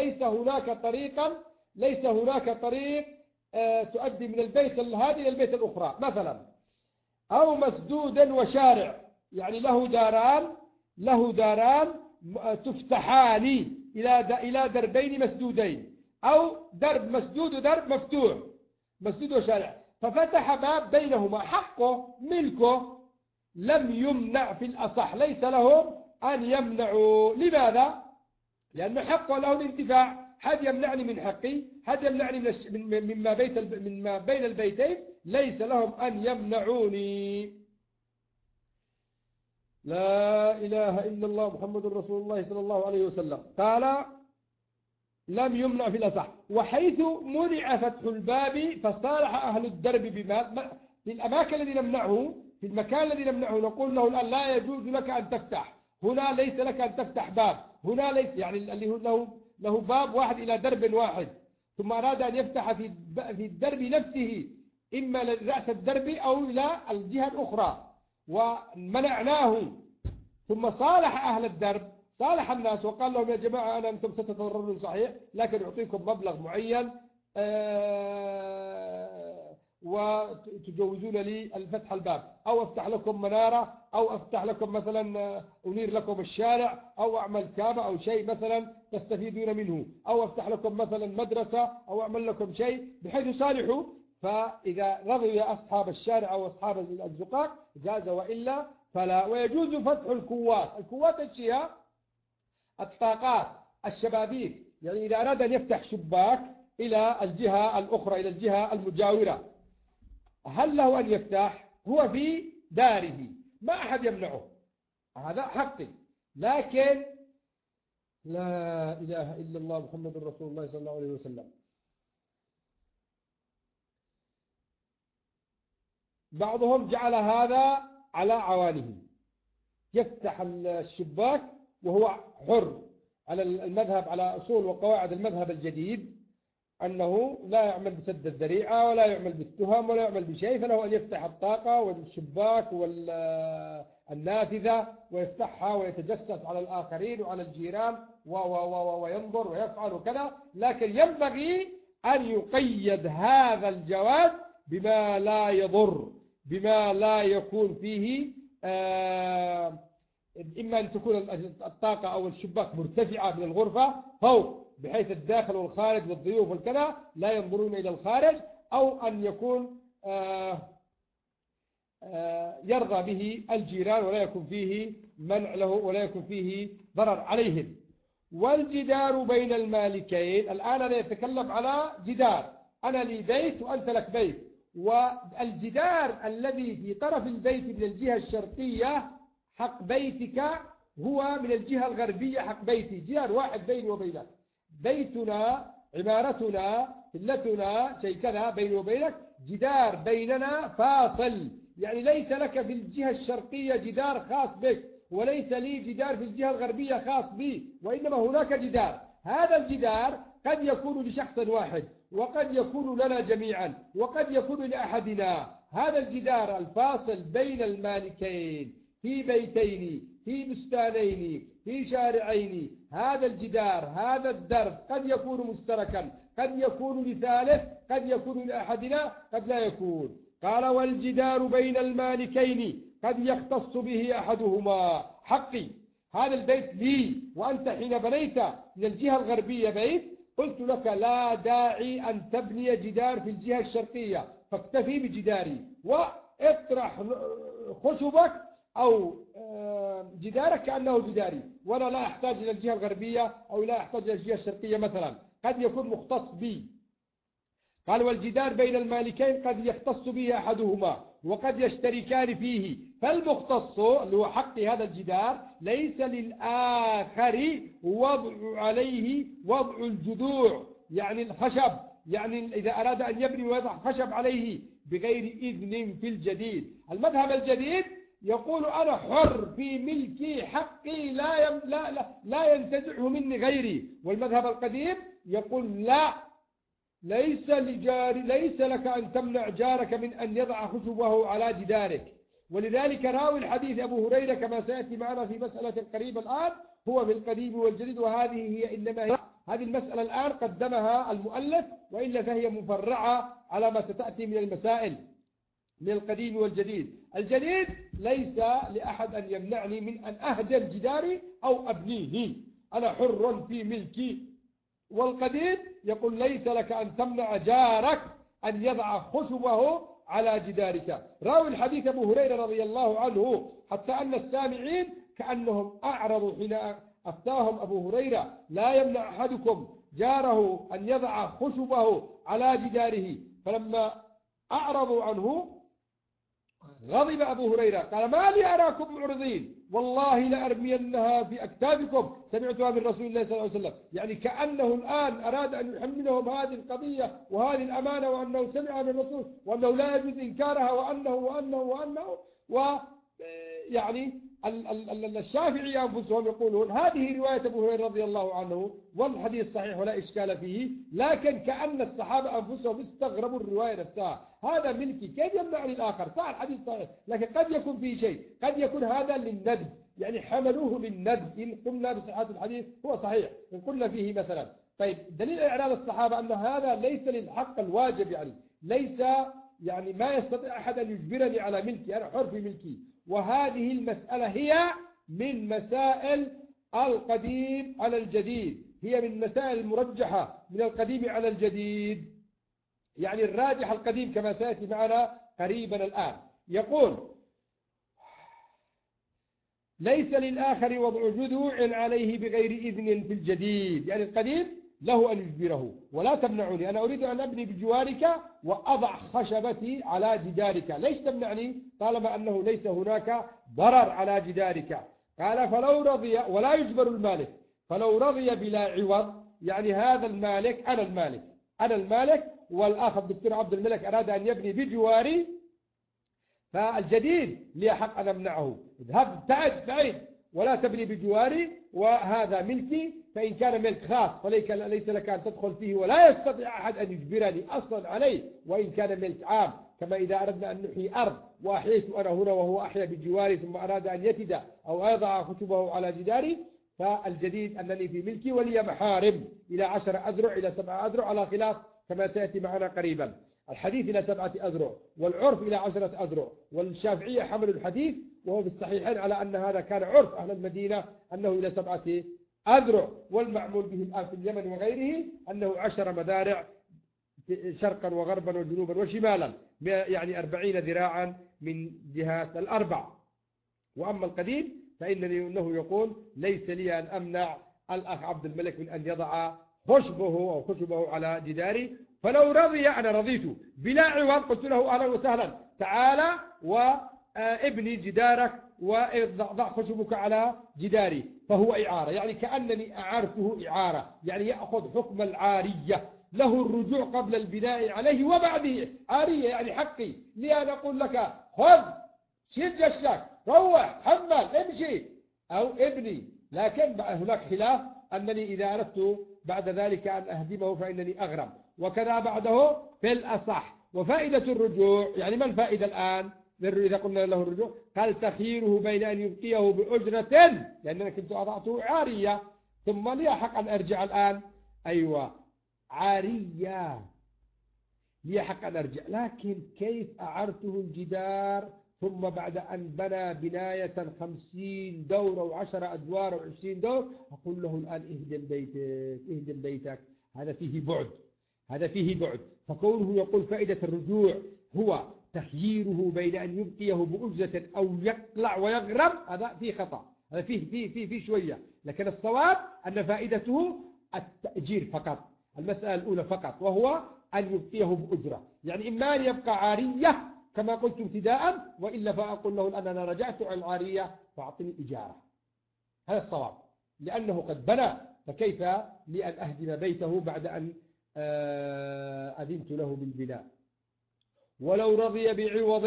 ليس هناك طريق تؤدي من البيت هذه إلى البيت الأخرى مثلا. أو مسدودا وشارع، يعني له داران تفتحان إلى دربين مسدودين، أو درب مسدود ودرب مفتوح، مسدود وشارع، ففتح باب بينهما حقه ملكه، لم يمنع في الأصح، ليس لهم أن يمنعوا. لماذا؟ لأن حقه له الانتفاع، حد يمنعني من حقي، حد يمنعني مما بين البيتين، ليس لهم أن يمنعوني. لا إله إلا الله محمد رسول الله صلى الله عليه وسلم. قال لم يمنع في الأصح. وحيث منع فتح الباب فصالح أهل الدرب بما في الأماكن الذي نمنعه، في المكان الذي نمنعه نقول له الآن لا يجوز لك أن تفتح هنا، ليس لك أن تفتح باب هنا، ليس يعني اللي له باب واحد إلى درب واحد، ثم أراد أن يفتح في الدرب نفسه إما لرأس الدرب أو إلى الجهة الأخرى، ومنعناه. ثم صالح أهل الدرب، صالح الناس وقال لهم يا جماعة أنتم ستتضررون صحيح، لكن أعطيكم مبلغ معين وتجوزون لي الفتح الباب، أو أفتح لكم منارة، أو أفتح لكم مثلا أنير لكم الشارع، أو أعمل كابة أو شيء مثلا تستفيدون منه، أو أفتح لكم مثلا مدرسة، أو أعمل لكم شيء بحيث يصالحوا. فإذا رضي أصحاب الشارع أو أصحاب الزقاق جاز، وإلا فلا. ويجوز فتح الكوات الشياء، الطاقات الشبابيك، يعني إذا أراد أن يفتح شباك إلى الجهة الأخرى، إلى الجهة المجاورة، هل له أن يفتح؟ هو في داره، ما أحد يمنعه، هذا حقي. لكن لا إله إلا الله محمد رسول الله صلى الله عليه وسلم. بعضهم جعل هذا على عوانه، يفتح الشباك وهو حر، على المذهب، على أصول وقواعد المذهب الجديد، أنه لا يعمل بسد الذريعة ولا يعمل بالتهم ولا يعمل بشيء، فله أن يفتح الطاقة والشباك والنافذة ويفتحها ويتجسس على الآخرين وعلى الجيران وينظر ويفعل وكذا. لكن ينبغي أن يقيد هذا الجواز بما لا يضر، بما لا يكون فيه إما أن تكون الطاقة أو الشباك مرتفعة من الغرفة فوق، بحيث الداخل والخارج والضيوف والكذا لا ينظرون إلى الخارج، أو أن يكون يرضى به الجيران ولا يكون فيه منع له ولا يكون فيه ضرر عليهم. والجدار بين المالكين، الآن أنا أتكلم على جدار، أنا لي بيت وأنت لك بيت، والجدار الذي في طرف البيت من الجهة الشرقية حق بيتك، هو من الجهة الغربية حق بيتي، جدار واحد بيني وبينك، بيتنا، عمارتنا، فلتنا، شيء كذا بيني وبينك، جدار بيننا فاصل، يعني ليس لك في الجهة الشرقية جدار خاص بك، وليس لي جدار في الجهة الغربية خاص بي، وإنما هناك جدار. هذا الجدار قد يكون لشخص واحد، وقد يكون لنا جميعا، وقد يكون لأحدنا. هذا الجدار الفاصل بين المالكين في بيتين، في بستانين، في شارعين، هذا الجدار، هذا الدرب قد يكون مشتركا، قد يكون لثالث، قد يكون لأحدنا، قد لا يكون. قال والجدار بين المالكين قد يختص به أحدهما، حقي، هذا البيت لي، وأنت حين بنيت من الجهة الغربية بيت قلت لك لا داعي أن تبني جدار في الجهة الشرقية، فاكتفي بجداري واطرح خشبك أو جدارك كأنه جداري، وأنا لا أحتاج إلى الجهة الغربية أو لا أحتاج إلى الجهة الشرقية مثلا، قد يكون مختص بي. قال والجدار بين المالكين قد يختص به أحدهما وقد يشتركان فيه، فالمختص اللي هو حق هذا الجدار ليس للآخر وضع الجذوع، يعني الخشب، يعني إذا أراد أن يبني ويضع خشب عليه بغير إذن في الجديد. المذهب الجديد يقول أنا حر في ملكي، حقي لا ينتزعه مني غيري. والمذهب القديم يقول لا، ليس لك أن تمنع جارك من أن يضع خشبه على جدارك. ولذلك راوي الحديث أبو هريرة كما سيأتي معنا في مسألة قريبة الآن هو في القديم والجديد، وهذه هي إنما هي هذه المسألة الآن قدمها المؤلف، وإلا فهي مفرعة على ما ستأتي من المسائل من القديم والجديد. الجديد ليس لأحد أن يمنعني من أن أهدم جداري أو أبنيه، أنا حر في ملكي. والقديم يقول ليس لك أن تمنع جارك أن يضع خشبه على جدارك. راوي الحديث أبو هريرة رضي الله عنه، حتى أن السامعين كأنهم أعرضوا حين أفتاهم أبو هريرة لا يمنع أحدكم جاره أن يضع خشبه على جداره، فلما أعرضوا عنه غضب أبو هريرة قال ما لي أراكم معرضين، والله لأرمينها في أكتافكم، سمعتها من رسول الله صلى الله عليه وسلم. يعني كأنه الآن أراد أن يحملهم هذه القضية وهذه الأمانة، وأنه سمع من الرسول وأنه لا يجوز إنكارها وأنه يعني الشافعي أنفسهم يقولون هذه رواية أبو هريرة رضي الله عنه والحديث صحيح ولا إشكال فيه، لكن كأن الصحابة أنفسهم استغربوا الرواية نفسها. هذا ملكي كيف يمنعني الآخر؟ صح الحديث صحيح، لكن قد يكون فيه شيء، قد يكون هذا للندب، يعني حملوه للندب. إن قلنا بصحة الحديث هو صحيح، إن قلنا فيه مثلا طيب دليل إعراض الصحابة أن هذا ليس للحق الواجب، يعني ليس يعني ما يستطيع أحد أن يجبرني على ملكي، أنا حر في ملكي. وهذه المسألة هي من مسائل القديم على الجديد، هي من مسائل المرجحة من القديم على الجديد، يعني الراجح القديم كما سيأتي معنا قريبا الآن. يقول ليس للآخر وضع جذوع عليه بغير إذن في الجديد، يعني القديم له أن يجبره. ولا تمنعني، أنا أريد أن أبني بجوارك وأضع خشبتي على جدارك، ليش تمنعني طالما أنه ليس هناك ضرر على جدارك؟ قال فلو رضي، ولا يجبر المالك، فلو رضي بلا عوض، يعني هذا المالك، أنا المالك والآخر الدكتور عبد الملك أراد أن يبني بجواري، فالجديد لي حق أن أمنعه، اذهب بعيد ولا تبني بجواري، وهذا ملكي. فإن كان ملك خاص فليس لك أن تدخل فيه، ولا يستطيع أحد أن يجبرني أصلا عليه. وإن كان ملك عام، كما إذا أردنا أن نحيي أرض وأحييت أنا هنا وهو أحيا بجواري ثم أراد أن يتد أو يضع خشبه على جداري، فالجديد أنني في ملكي ولي محارم إلى 10 أذرع إلى 7 أذرع، على خلاف كما سيأتي معنا قريبا. الحديث إلى 7 أذرع والعرف إلى 10 أذرع، والشافعية حملوا الحديث وهو في الصحيحين على أن هذا كان عرف أهل المدينة أنه إلى 7 أذرع، والمعمول به الآن في اليمن وغيره أنه 10 مذارع شرقا وغربا وجنوبا وشمالا، يعني 40 ذراعا من جهات الأربع. وأما القديم فإنه يقول ليس لي أن أمنع الأخ عبد الملك من أن يضع خشبه على جداري. فلو رضي، أنا رضيت بلا عوض، قلت له أهلا وسهلا، تعال وابني جدارك وضع خشبك على جداري، فهو إعارة، يعني كأنني أعارته إعارة، يعني يأخذ حكم العارية، له الرجوع قبل البناء عليه وبعده. عارية يعني حقي، لي أن أقول لك خذ شيل جشك، روح حمل امشي أو ابني. لكن هناك خلاف أنني إذا أردت بعد ذلك أن أهدمه فإنني أغرم، وكذا بعده في الأصح. وفائدة الرجوع، يعني ما الفائدة الآن إذا قلنا له الرجوع؟ قال تخييره بين أن يبقيه بأجرة، لأننا كنت أضعته عارية ثم لي حق أن أرجع الآن، أيوة عارية لي حق أن أرجع، لكن كيف أعرته الجدار ثم بعد أن بنى بناية 50 دور و10 أدوار و20 دور أقول له الآن اهدم بيتك؟ هذا فيه بعد. فكونه يقول فائدة الرجوع هو تخييره بين أن يبقيه بأجرة أو يقلع ويغرم، هذا فيه خطأ، هذا فيه شوية. لكن الصواب أن فائدته التأجير فقط، المسألة الأولى فقط، وهو أن يبقيه بأجرة، يعني إما أن يبقى عارية كما قلت ابتداء، وإلا فأقول له الآن أنا رجعت عن العارية فأعطني إجارة. هذا الصواب، لأنه قد بنى، فكيف لأن أهدم بيته بعد أن أذنت له بالبناء؟ ولو رضي بعوض،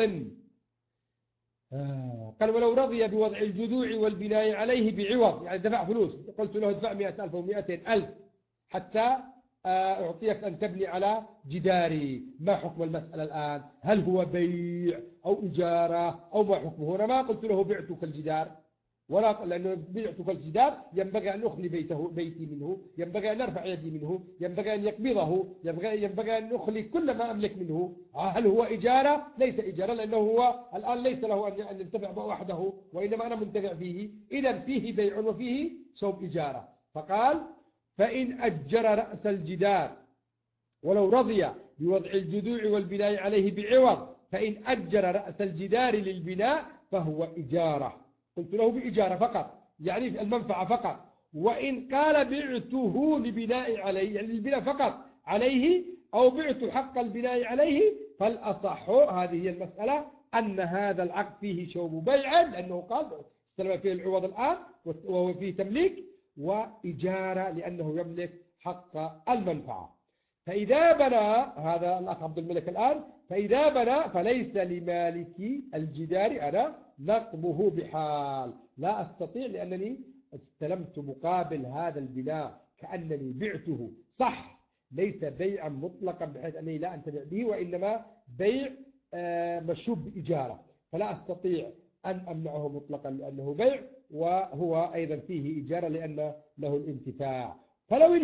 قال ولو رضي بوضع الجذوع والبناء عليه بعوض، يعني دفع فلوس، قلت له ادفع 100,000 أو 200,000 حتى أعطيك أن تبني على جداري. ما حكم المسألة الآن؟ هل هو بيع أو إجارة أو ما حكمه؟ هنا ما قلت له بعتك الجدار، ولا لأنه بعتك الجدار ينبغي أن أخلي بيتي منه، ينبغي أن أرفع يدي منه، ينبغي أن يقبضه، ينبغي أن أخلي كل ما أملك منه. هل هو إجارة؟ ليس إجارة، لأنه هو الآن ليس له أن ينتفع به وحده، وإنما أنا منتفع فيه. إذن فيه بيع وفيه صوب إجارة. فقال فإن أجر رأس الجدار، ولو رضي بوضع الجذوع والبناء عليه بعوض، فإن أجر رأس الجدار للبناء فهو إجارة. قلت له بإجارة فقط، يعني المنفعة فقط. وإن قال بعته لبناء عليه، يعني البناء فقط عليه، أو بعت حق البناء عليه، فالأصح، هذه هي المسألة، أن هذا العقد فيه شوب بيع، لأنه قال استلم فيه العوض الآن وهو فيه تمليك، وإجارة لأنه يملك حق المنفعة. فإذا بنى، هذا الأخ عبد الملك الآن، فإذا بنى فليس لمالك الجدار أنا نقضه بحال، لا أستطيع، لأنني استلمت مقابل هذا البناء كأنني بعته، صح ليس بيعا مطلقا بحيث أنني لا أنتفع به، وإنما بيع مشوب بإجارة، فلا أستطيع أن أمنعه مطلقا لأنه بيع، وهو أيضا فيه إجارة لأن له الانتفاع. فلو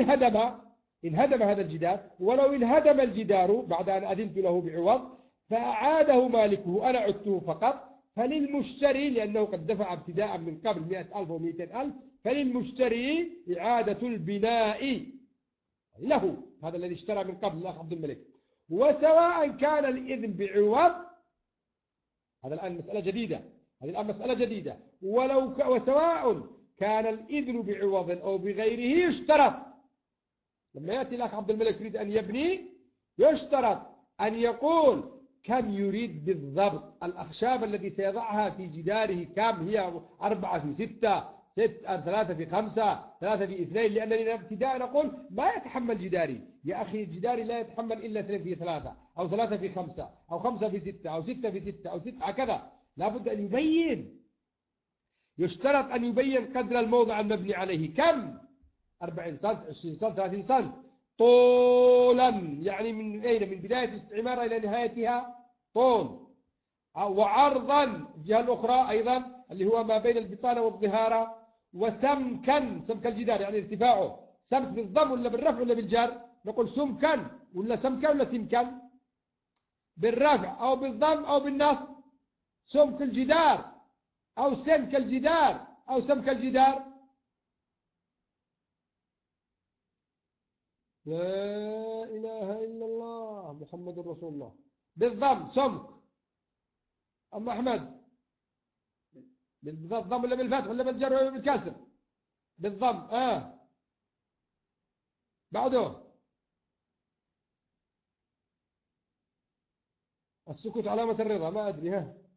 انهدم هذا الجدار، ولو انهدم الجدار بعد أن أذنت له بعوض فأعاده مالكه، أنا عدته فقط، فللمشتري، لأنه قد دفع ابتداء من قبل 100,000 و 200,000، فللمشتري إعادة البناء له، هذا الذي اشترى من قبل الأخ عبد الملك. وسواء كان الإذن بعوض، هذا الآن مسألة جديدة، هذه الآن مسألة جديدة. وسواء كان الإذن بعوض أو بغيره يشترط. لما يأتي الأخ عبد الملك يريد أن يبني يشترط أن يقول كم يريد بالضبط الأخشاب التي سيضعها في جداره، كم هي 4 في 6 3 في 5 3 في 2، لأنني ابتداء نقول ما يتحمل جداري يا أخي، جداري لا يتحمل إلا 2 في 3 أو 3 في 5 أو 5 في 6 أو 6 في 6 أو 6 هكذا. لابد أن يبين، يشترط أن يبين قدر الموضع المبني عليه كم، 40 سم 20 سم 30 سم طولا، يعني من أين؟ من بداية الاستعمار إلى نهايتها طول، وعرضا الجهة الأخرى أيضا اللي هو ما بين البطانة والظهارة، وسمكا، سمك الجدار يعني ارتفاعه، سمك بالضم ولا بالرفع ولا بالجر؟ نقول سمكا ولا سمكا ولا سمكا؟ بالرفع أو بالضم أو بالنصب. سمك الجدار أو سمك الجدار أو سمك الجدار. لا إله إلا الله محمد رسول الله. بالضم سمك. أم أحمد بالضم ولا بالفتح ولا بالجر ولا بالكسر؟ بالضم. بعده السكوت علامة الرضا، ما أدري.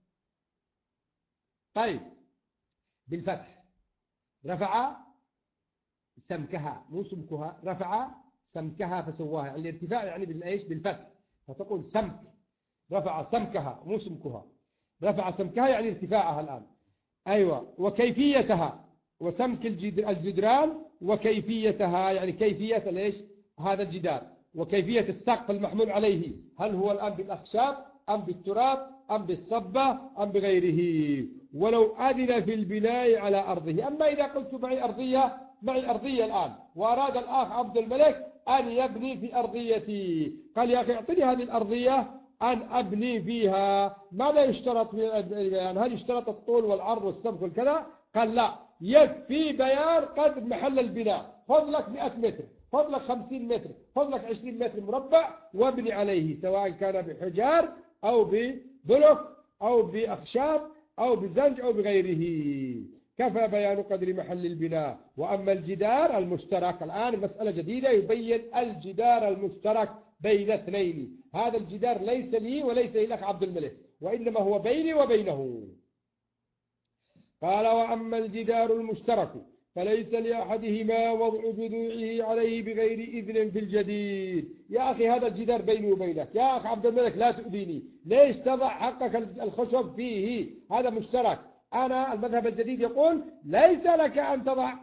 طيب بالفتح. رفع سمكها مو سمكها، رفع سمكها فسواها، يعني الارتفاع يعني بالإيش؟ بالفتح. فتقول سمك، رفع سمكها مو سمكها، رفع سمكها يعني ارتفاعها الآن. أيوة. وكيفيتها، وسمك الجدران وكيفيتها، يعني كيفية ليش هذا الجدار، وكيفية السقف المحمول عليه، هل هو الآن بالأخشاب أم بالتراب أم بالصبة أم بغيره، ولو أذن في البناء على أرضه. أما إذا قلت معي أرضية الآن، وأراد الأخ عبد الملك أن يبني في أرضيتي، قال يا أخي اعطني هذه الأرضية أن أبني فيها، ماذا يشترط من البيان؟ هل يشترط الطول والعرض والسمك والكذا؟ قال لا، يكفي بيان قدر محل البناء. خذ لك 100 متر، خذ لك 50 متر، خذ لك 20 متر مربع وابني عليه، سواء كان بحجار أو ببلوك أو بأخشاب أو بزنج أو بغيره، كفى بيان قدر محل البناء. وأما الجدار المشترك، الآن مسألة جديدة، يبين الجدار المشترك بين اثنين. هذا الجدار ليس لي وليس لك عبد الملك، وإنما هو بيني وبينه. قال وأما الجدار المشترك فليس لأحدهما وضع جذوعه عليه بغير إذن في الجديد. يا أخي هذا الجدار بيني وبينك، يا أخي عبد الملك لا تؤذيني، ليش تضع حقك الخشب فيه؟ هذا مشترك. أنا المذهب الجديد يقول ليس لك أن تضع،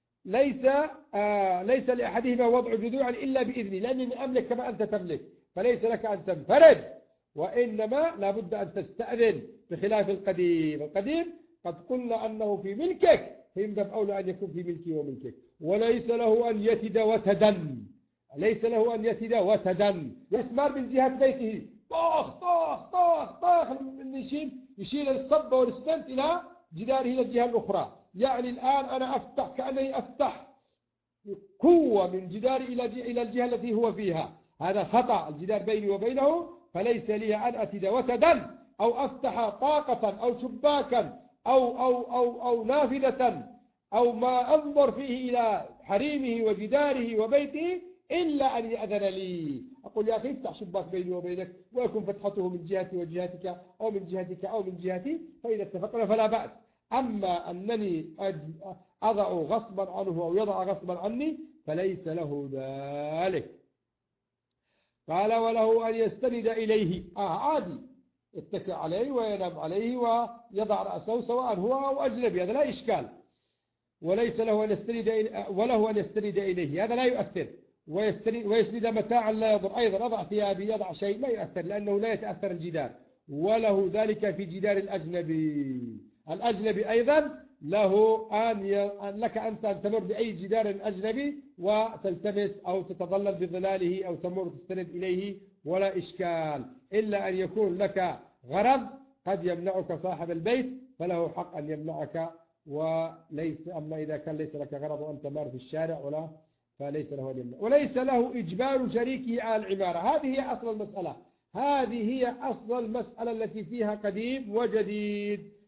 ليس لأحدهما وضع جذوعا إلا بإذني، لأنني أملك كما أنت تملك، فليس لك أن تنفرد، وإنما لابد أن تستأذن، بخلاف القديم. القديم قد قلنا أنه في ملكك، فإن باب أولى أن يكون في ملكي وملكك. وليس له أن يتد وتدا، ليس له أن يتد وتدا، يسمار من جهة بيته، طاخ طاخ طاخ طاخ، يشيل الصبة والسمنت إلى جداره إلى الجهة الأخرى. يعني الآن أنا أفتح كأنني أفتح قوة من جداري إلى الجهة التي هو فيها، هذا خطأ. الجدار بيني وبينه، فليس لي أن أتد وتدا أو أفتح طاقة أو شباكا أو نافذة أو ما أنظر فيه إلى حريمه وجداره وبيته إلا أن يأذن لي. أقول يا أخي افتح شباك بيني وبينك ويكون فتحته من جهتي وجهتك أو من جهتك أو من جهتي، فإذا اتفقنا فلا بأس. أما أنني أضع غصبا عنه أو يضع غصبا عني فليس له ذلك. قال وله أن يستند إليه، عادي يتكئ عليه وينام عليه ويضع رأسه سواء هو أو أجنبي، هذا لا إشكال. وليس له أن يستند وله أن يستند إليه، هذا لا يؤثر. ويسند متاعا لا يضر، أيضا أضع ثيابي يضع شيء لا يؤثر، لأنه لا يتأثر الجدار. وله ذلك في جدار الأجنبي. الأجنبي أيضا له لك أنت أن تمر بأي جدار أجنبي وتلتمس أو تتظلل بظلاله أو تمر تستند إليه ولا إشكال، إلا أن يكون لك غرض قد يمنعك صاحب البيت، فله حق أن يمنعك. وليس أما إذا كان ليس لك غرض وأنت مار في الشارع ولا، فليس له أن يمنع. وليس له إجبار شريكه على العمارة. هذه هي أصل المسألة، هذه هي أصل المسألة التي فيها قديم وجديد.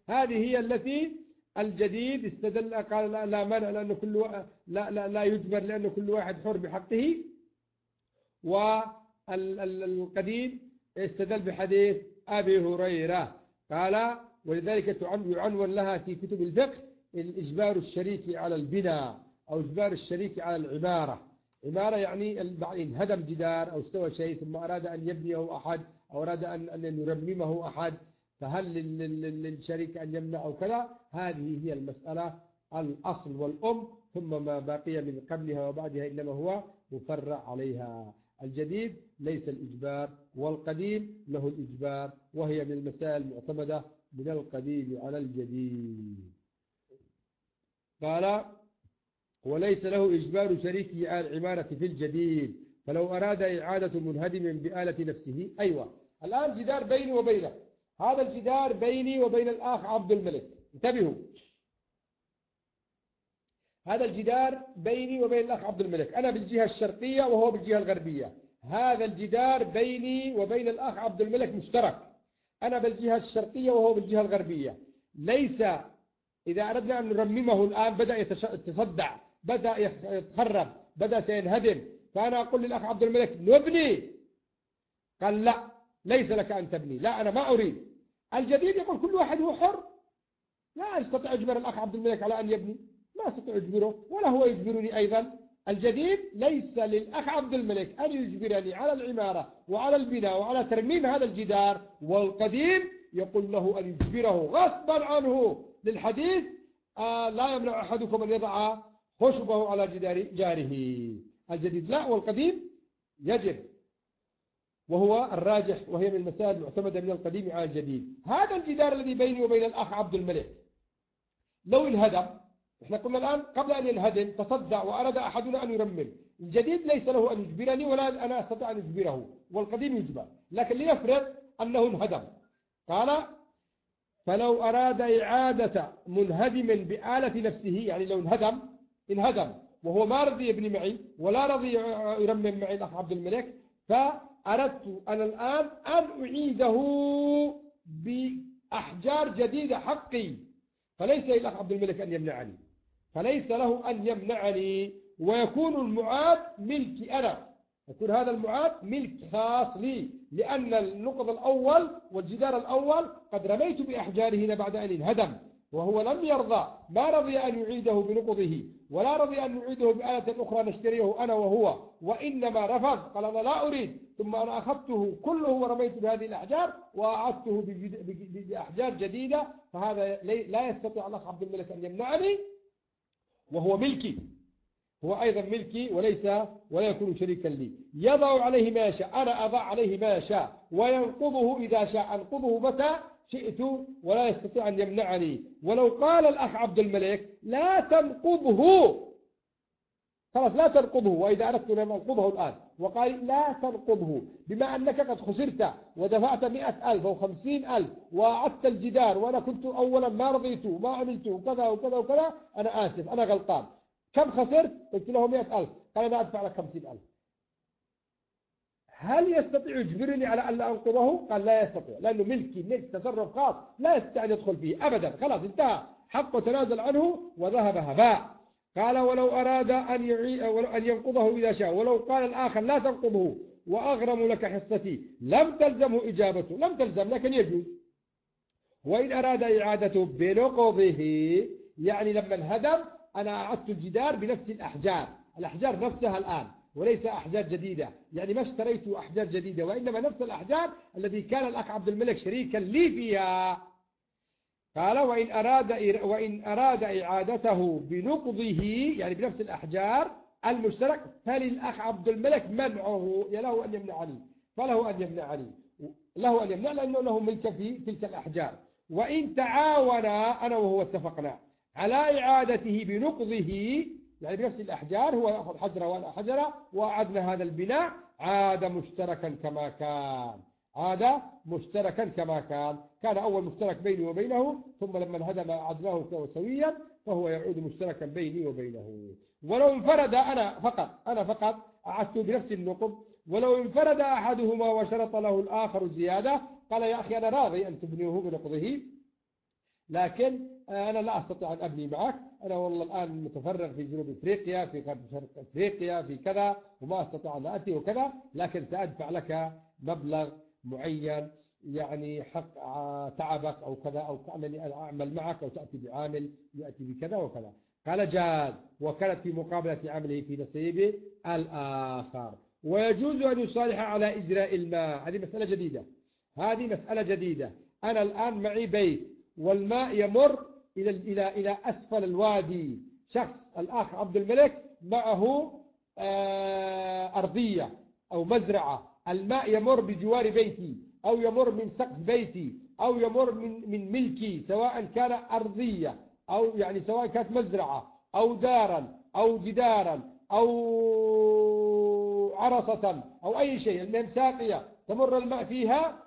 هذه هي التي الجديد استدل قال لا منع لأنه لا يجبر لأنه كل واحد حر بحقه. والقديم استدل بحديث أبي هريرة قال ولذلك يعنون لها في كتب الفقه الإجبار الشريك على البناء أو إجبار الشريك على العمارة. عمارة يعني إن هدم جدار أو استوى شيء ثم أراد أن يبنيه أحد أو أراد أن يرممه أحد، فهل للشريك أن يمنع أو كذا؟ هذه هي المسألة الأصل والأم، ثم ما بقي من قبلها وبعدها إنما هو مفرع عليها. الجديد ليس الإجبار، والقديم له الإجبار، وهي من المسائل المعتمدة من القديم على الجديد. قال وليس له إجبار شريكه على العمارة في الجديد، فلو أراد إعادة منهدم بآلة نفسه. أيوة، الآن جدار بيني وبينك، هذا الجدار بيني وبين الأخ عبد الملك، انتبهوا، هذا الجدار بيني وبين الأخ عبد الملك، أنا بالجهة الشرقية وهو بالجهة الغربية. هذا الجدار بيني وبين الأخ عبد الملك مشترك، أنا بالجهة الشرقية وهو بالجهة الغربية. ليس إذا أردنا أن نرممه الآن بدأ يتصدع، بدأ يتخرب، بدأ سينهدم، فأنا أقول للأخ عبد الملك نبني، قال لا ليس لك أن تبني، لا أنا ما أريد. الجديد يقول كل واحد هو حر، لا أستطيع أجبر الأخ عبد الملك على أن يبني، ما أستطيع أجبره ولا هو يجبرني أيضا. الجديد ليس للأخ عبد الملك أن يجبرني على العمارة وعلى البناء وعلى ترميم هذا الجدار، والقديم يقول له أن يجبره غصبا عنه للحديث لا يمنع أحدكم أن يضع خشبه على جدار جاره. الجديد لا، والقديم يجب، وهو الراجح، وهي من المسائل المعتمدة من القديم على الجديد. هذا الجدار الذي بيني وبين الأخ عبد الملك لو انهدم، احنا قلنا الآن قبل أن ينهدم تصدع وأراد أحدنا أن يرمم، الجديد ليس له أن يجبرني ولا أنا أستطيع أن أجبره، والقديم يجبر. لكن لنفرض أنه انهدم، قال فلو أراد إعادة منهدم بآلة نفسه، يعني لو انهدم وهو ما رضي يبني معي ولا رضي يرمم معي الأخ عبد الملك، فأردت أنا الآن أن أعيده بأحجار جديدة حقي، فليس للأخ عبد الملك أن يمنعني، فليس له أن يمنعني، ويكون المعاد ملكي أنا، يكون هذا المعاد ملك خاص لي، لأن النقض الأول والجدار الأول قد رميت بأحجاره بعد أن انهدم، وهو لم يرضى، ما رضي أن يعيده بنقضه ولا رضي أن يعيده بآلة أخرى نشتريه أنا وهو، وإنما رفض، قال أنا لا أريد، ثم أنا أخذته كله ورميت بهذه الأحجار وأعدته بأحجار جديدة، فهذا لا يستطيع الأخ عبد الملك أن يمنعني، وهو ملكي، هو أيضا ملكي ولا يكون شريكا لي. يضع عليه ما يشاء، أنا أضع عليه ما يشاء، وينقضه إذا شاء أنقضه متى شئت، ولا يستطيع أن يمنعني. ولو قال الأخ عبد الملك لا تنقضه، خلاص لا تنقضه، وإذا أردت أن أنقضه الآن وقال لا تنقضه، بما أنك قد خسرت ودفعت 100,000 أو 50,000 وأعدت الجدار، وأنا كنت أولا ما رضيته وما عملته وكذا وكذا وكذا، أنا آسف أنا غلطان، كم خسرت؟ قلت له 100,000، قال أنا أدفع لك 50,000. هل يستطيع يجبرني على أن لا أنقضه؟ قال لا يستطيع، لأنه ملكي، ملك تصرف خاص لا يستطيع أن يدخل فيه أبدا، خلاص انتهى، حقه تنازل عنه وذهب هباء. قال ولو أراد أن ينقضه إذا شاء، ولو قال الآخر لا تنقضه وأغرم لك حصتي، لم تلزمه إجابته، لم تلزم لكن يجوز. وإن أراد إعادته بنقضه، يعني لما انهدم أنا أعدت الجدار بنفس الأحجار نفسها الآن، وليس أحجار جديدة، يعني ما اشتريت أحجار جديدة، وإنما نفس الأحجار الذي كان الأخ عبد الملك شريكا لي فيها. قال وإن أراد إعادته بنقضه، يعني بنفس الأحجار المشترك، فللأخ عبد الملك منعه، له أن يمنعني، فله أن يمنعني، له أن يمنع لأنه له ملك في تلك الأحجار. وإن تعاونا أنا وهو اتفقنا على إعادته بنقضه، يعني بنفس الأحجار، هو يأخذ حجرة وأنا حجرة وأعدنا هذا البناء، عاد مشتركا كما كان، عاد مشتركا كما كان أول مشترك بيني وبينه، ثم لما انهدم أعدناه سويا، فهو يعود مشتركا بيني وبينه. ولو انفرد أنا فقط أعدت بنفس النقض، ولو انفرد أحدهما وشرط له الآخر زيادة، قال يا أخي أنا راضي أن تبنيه بنقضه، لكن أنا لا أستطيع أن أبني معك، أنا والله الآن متفرغ في جنوب إفريقيا، في غرب شرق إفريقيا، في كذا، وما أستطيع أن أتي وكذا، لكن سأدفع لك مبلغ معين يعني حق تعبك أو كذا، أو كأنني أعمل معك، أو تأتي بعامل يأتي بكذا وكذا. قال جاز، وكانت في مقابلة عمله في نصيب الآخر. ويجوز أن يصالح على إجراء الماء. هذه مسألة جديدة، هذه مسألة جديدة. أنا الآن معي بيت والماء يمر إلى أسفل الوادي، شخص الأخ عبد الملك معه أرضية أو مزرعة، الماء يمر بجوار بيتي أو يمر من سقف بيتي أو يمر من ملكي، سواء كان أرضية أو يعني سواء كانت مزرعة أو دارا أو جدارا أو عرصة أو أي شيء، المهم ساقية تمر الماء فيها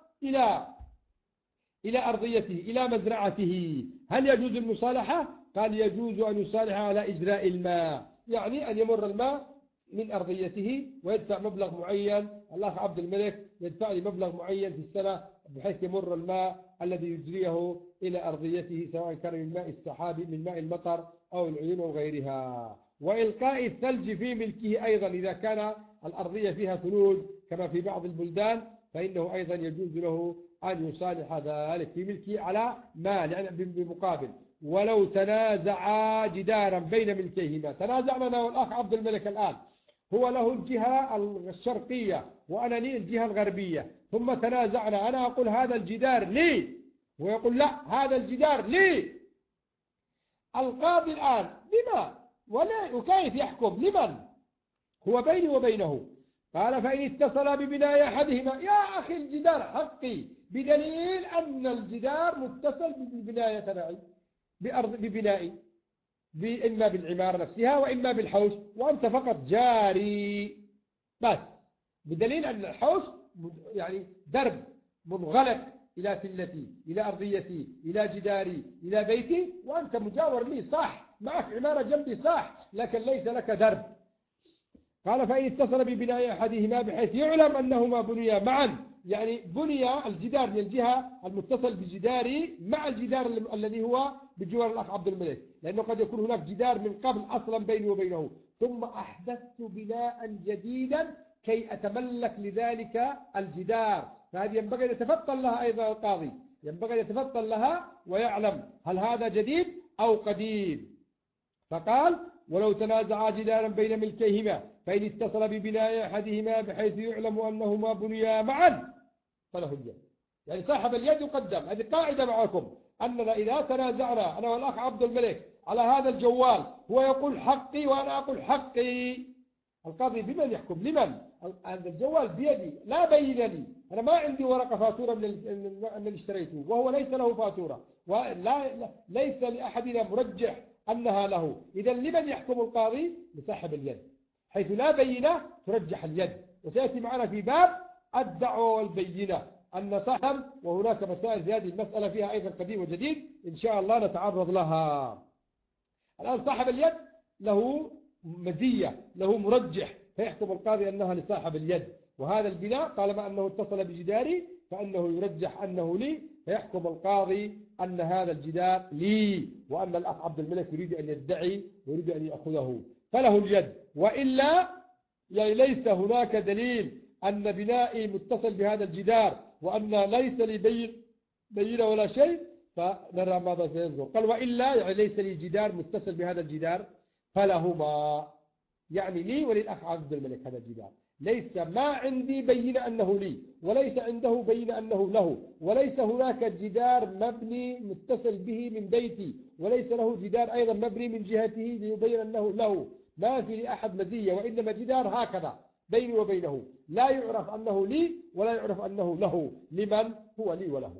إلى أرضيته، إلى مزرعته. هل يجوز المصالحة؟ قال يجوز أن يصالح على إجراء الماء، يعني أن يمر الماء من أرضيته ويدفع مبلغ معين. الأخ عبد الملك يدفع لي مبلغ معين في السنة بحيث يمر الماء الذي يجريه إلى أرضيته، سواء كان من ماء السحاب، من ماء المطر أو العيون أو غيرها. وإلقاء الثلج في ملكه أيضا، إذا كان الأرضية فيها ثلوج كما في بعض البلدان، فإنه أيضا يجوز له أن يصالح ذلك في ملكه على مال، يعني بمقابل. ولو تنازعا جدارا بين ملكيهما، تنازعنا أنا والأخ عبد الملك الآن، هو له الجهة الشرقية وأنا لي الجهة الغربية، ثم تنازعنا، أنا أقول هذا الجدار لي ويقول لا هذا الجدار لي. القاضي الآن بما وكيف يحكم؟ لمن؟ هو بيني وبينه. قال فإن اتصل ببناء أحدهما، يا أخي الجدار حقي، بدليل أن الجدار متصل ببناية تبعي، ببنائي، إما بالعمارة نفسها وإما بالحوش، وأنت فقط جاري بس، بدليل أن الحوش يعني درب منغلق إلى تلتي، إلى أرضيتي، إلى جداري، إلى بيتي، وأنت مجاور لي صح، معك عمارة جنبي صح، لكن ليس لك درب. قال فإن اتصل ببناء أحدهما بحيث يعلم أنهما بنيا معا، يعني بني الجدار من الجهة المتصل بجداري مع الجدار الذي هو بجوار الأخ عبد الملك، لأنه قد يكون هناك جدار من قبل أصلا بيني وبينه، ثم أحدثت بناء جديدا كي أتملك لذلك الجدار، فهذه ينبغي أن يتفطن لها أيضا القاضي، ينبغي أن يتفطن لها ويعلم هل هذا جديد أو قديم. فقال ولو تنازعا جدارا بين ملكيهما فإن اتصل ببناء أحدهما بحيث يعلم أنهما بنيا معا فله اليد، يعني صاحب اليد يقدم. هذه قاعدة معكم، أننا إذا تنازعنا أنا والأخ عبد الملك على هذا الجوال، هو يقول حقي وأنا أقول حقي، القاضي بمن يحكم؟ لمن؟ هذا الجوال بيدي لا بين لي، أنا ما عندي ورقة فاتورة من اللي اشتريته، وهو ليس له فاتورة، ليس لأحدنا مرجح أنها له. إذا لمن يحكم القاضي؟ لصاحب اليد، حيث لا بينة ترجح اليد. وسيأتي معنا في باب الدعوة والبينة أن صاحب، وهناك مسائل في هذه المسألة فيها أيضا قديم وجديد إن شاء الله نتعرض لها. الآن صاحب اليد له مزية، له مرجح، فيحكم القاضي أنها لصاحب اليد، وهذا البناء طالما أنه اتصل بجداري فأنه يرجح أنه لي، فيحكم القاضي أن هذا الجدار لي، وأن الأخ عبد الملك يريد أن يدعي ويريد أن يأخذه فله اليد. وإلا يعني ليس هناك دليل أن بنائي متصل بهذا الجدار وأن ليس لي بينة ولا شيء، فنرى ماذا سينظر. قال وإلا يعني ليس لي جدار متصل بهذا الجدار فلهما، يعني لي وللأخ عبد الملك هذا الجدار، ليس ما عندي بينة أنه لي وليس عنده بينة أنه له، وليس هناك جدار مبني متصل به من بيتي وليس له جدار أيضا مبني من جهته ليبين أنه له، ما في لأحد مزية، وإنما جدار هكذا بيني وبينه لا يعرف أنه لي ولا يعرف أنه له، لمن هو لي وله.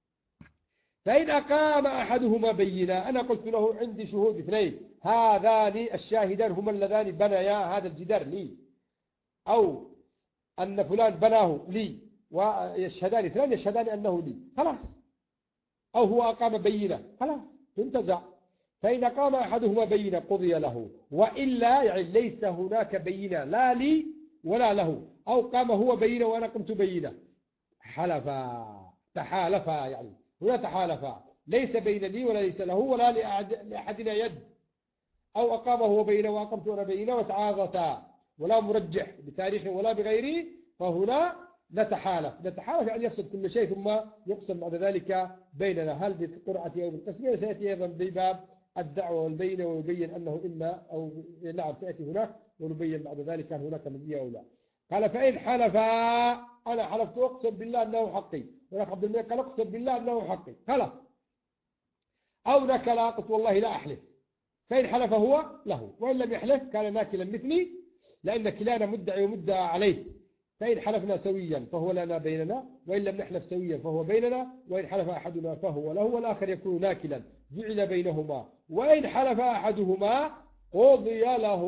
فإن أقام أحدهما بينا، أنا قلت له عندي شهود اثنين، هذان الشاهدان هما اللذان بنيا هذا الجدار لي، أو أن فلان بناه لي، ويشهدان اثنان يشهدان أنه لي، خلاص، أو هو أقام بينة، خلاص تنتزع. فإن قام أحدهما بينة قضي له، وإلا يعني ليس هناك بينة لا لي ولا له، أو قام هو بينة وأنا قمت بينة، حلفا تحالفا، يعني هنا تحالفا، ليس بين لي ولا ليس له ولا لأحدنا يد، أو أقام هو بينه وأقمت أنا بينه وتعاضتا، ولا مرجح بتاريخ ولا بغيره، فهنا نتحالف يعني يفسد كل شيء ثم يقسم بعد ذلك بيننا، هل بالقرعة أو بالقسمة. وسيأتي أيضا بباب الدعوة والبينة ويبين أنه إما أو نعم سيأتي هناك ونبين بعد ذلك هل هناك مزية أو لا. قال فإن حلفا، أنا حلفت أقسم بالله أنه حقي، هناك عبد الملك قال أقسم بالله أنه حقي، خلاص. أو نكلا، قلت والله لا أحلف، فإن حلف هو له، وإن لم يحلف كان ناكلا مثلي، لأن كلانا مدعي ومدعى عليه. فإن حلفنا سويا فهو لنا بيننا، وإن لم نحلف سويا فهو بيننا، وإن حلف أحدنا فهو له والآخر يكون ناكلا، جعل بينهما. وإن حلف أحدهما قضي له.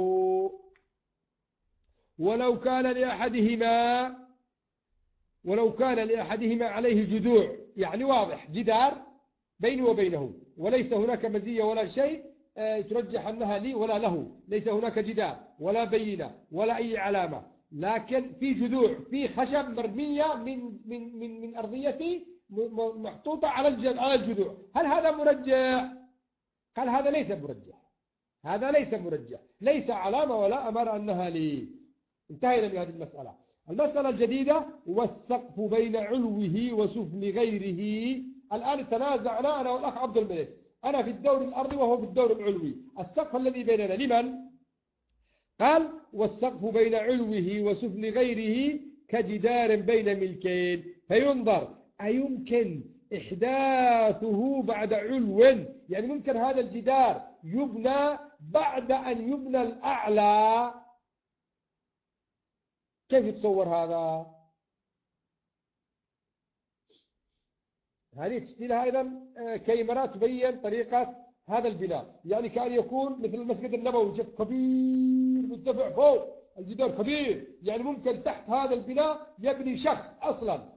ولو كان لأحدهما عليه جذوع، يعني واضح جدار بيني وبينه، وليس هناك مزية ولا شيء ترجح أنها لي ولا له، ليس هناك جدار ولا بينة ولا أي علامة، لكن في جذوع، في خشب مرمية من أرضيتي محطوطة على الجذوع، هل هذا مرجح؟ قال هذا ليس مرجح، هذا ليس مرجح، ليس علامة ولا أمر أنها لي. انتهينا من هذه المسألة. المسألة الجديدة والسقف بين علوه وسفل غيره. الآن تنازعنا أنا والأخ عبد الملك، أنا في الدور الأرضي وهو في الدور العلوي، السقف الذي بيننا لمن؟ قال والسقف بين علوه وسفل غيره كجدار بين ملكين، فينظر أيمكن إحداثه بعد علو، يعني ممكن هذا الجدار يبنى بعد أن يبنى الأعلى. كيف يتصور هذا؟ هذه تشتيلها أيضا كاميرات تبين طريقة هذا البناء، يعني كأن يكون مثل المسجد النبوي، شوف كبير مرتفع فوق الجدار كبير، يعني ممكن تحت هذا البناء يبني شخص أصلا،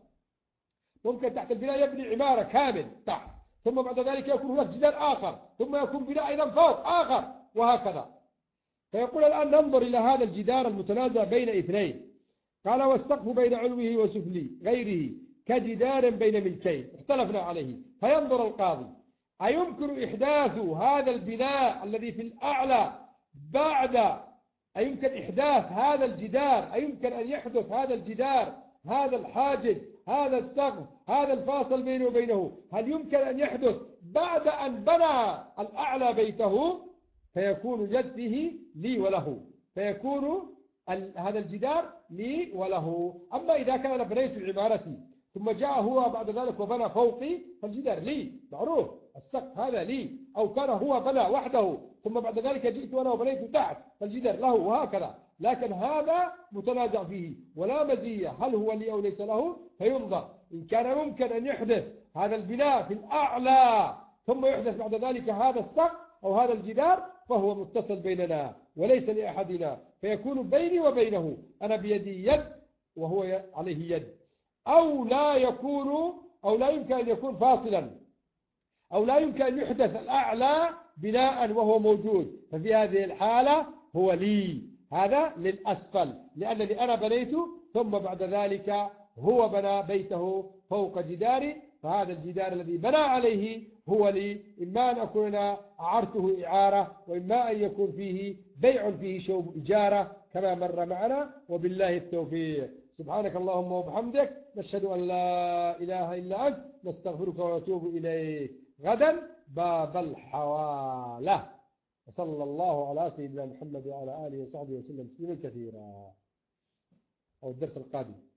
ممكن تحت البناء يبني عمارة كامل تحت، ثم بعد ذلك يكون هناك جدار آخر، ثم يكون بناء أيضا فوق آخر، وهكذا. فيقول الآن ننظر إلى هذا الجدار المتنازع بين اثنين. قال والسقف بين علوه وسفل غيره كجدار بين ملكين اختلفنا عليه. فينظر القاضي أيمكن إحداث هذا البناء الذي في الأعلى بعد، أيمكن إحداث هذا الجدار، أيمكن أن يحدث هذا الجدار، هذا الحاجز، هذا السقف، هذا الفاصل بينه وبينه، هل يمكن أن يحدث بعد أن بنى الأعلى بيته؟ فيكون اليد فيه لي وله، فيكون هذا الجدار لي وله. أما إذا كان أنا بنيت عمارتي ثم جاء هو بعد ذلك وبنى فوقي فالجدار لي معروف، السقف هذا لي، أو كان هو بنى وحده ثم بعد ذلك جئت وأنا وبنيت تحت فالجدار له، وهكذا. لكن هذا متنازع فيه ولا مزية، هل هو لي أو ليس له؟ فينظر إن كان ممكن أن يحدث هذا البناء في الأعلى ثم يحدث بعد ذلك هذا السقف أو هذا الجدار فهو متصل بيننا وليس لأحدنا، فيكون بيني وبينه، أنا بيدي يد وهو عليه يد، أو لا يمكن أن يكون فاصلا، أو لا يمكن أن يحدث الأعلى بناء وهو موجود، ففي هذه الحالة هو لي، هذا للأسفل لأنني أنا بنيت ثم بعد ذلك هو بنى بيته فوق جداري، فهذا الجدار الذي بنى عليه هو لي، إما أن أكون أعرته إعارة، وإما أن يكون فيه بيع فيه شوب إجارة كما مر معنا. وبالله التوفيق. سبحانك اللهم وبحمدك، نشهد أن لا إله إلا أنت، نستغفرك ونتوب إليك. غدا باب الحوالة. وصلى الله على سيدنا محمد وعلى آله وصحبه وسلم تسليما كثيرا. أو الدرس القادم.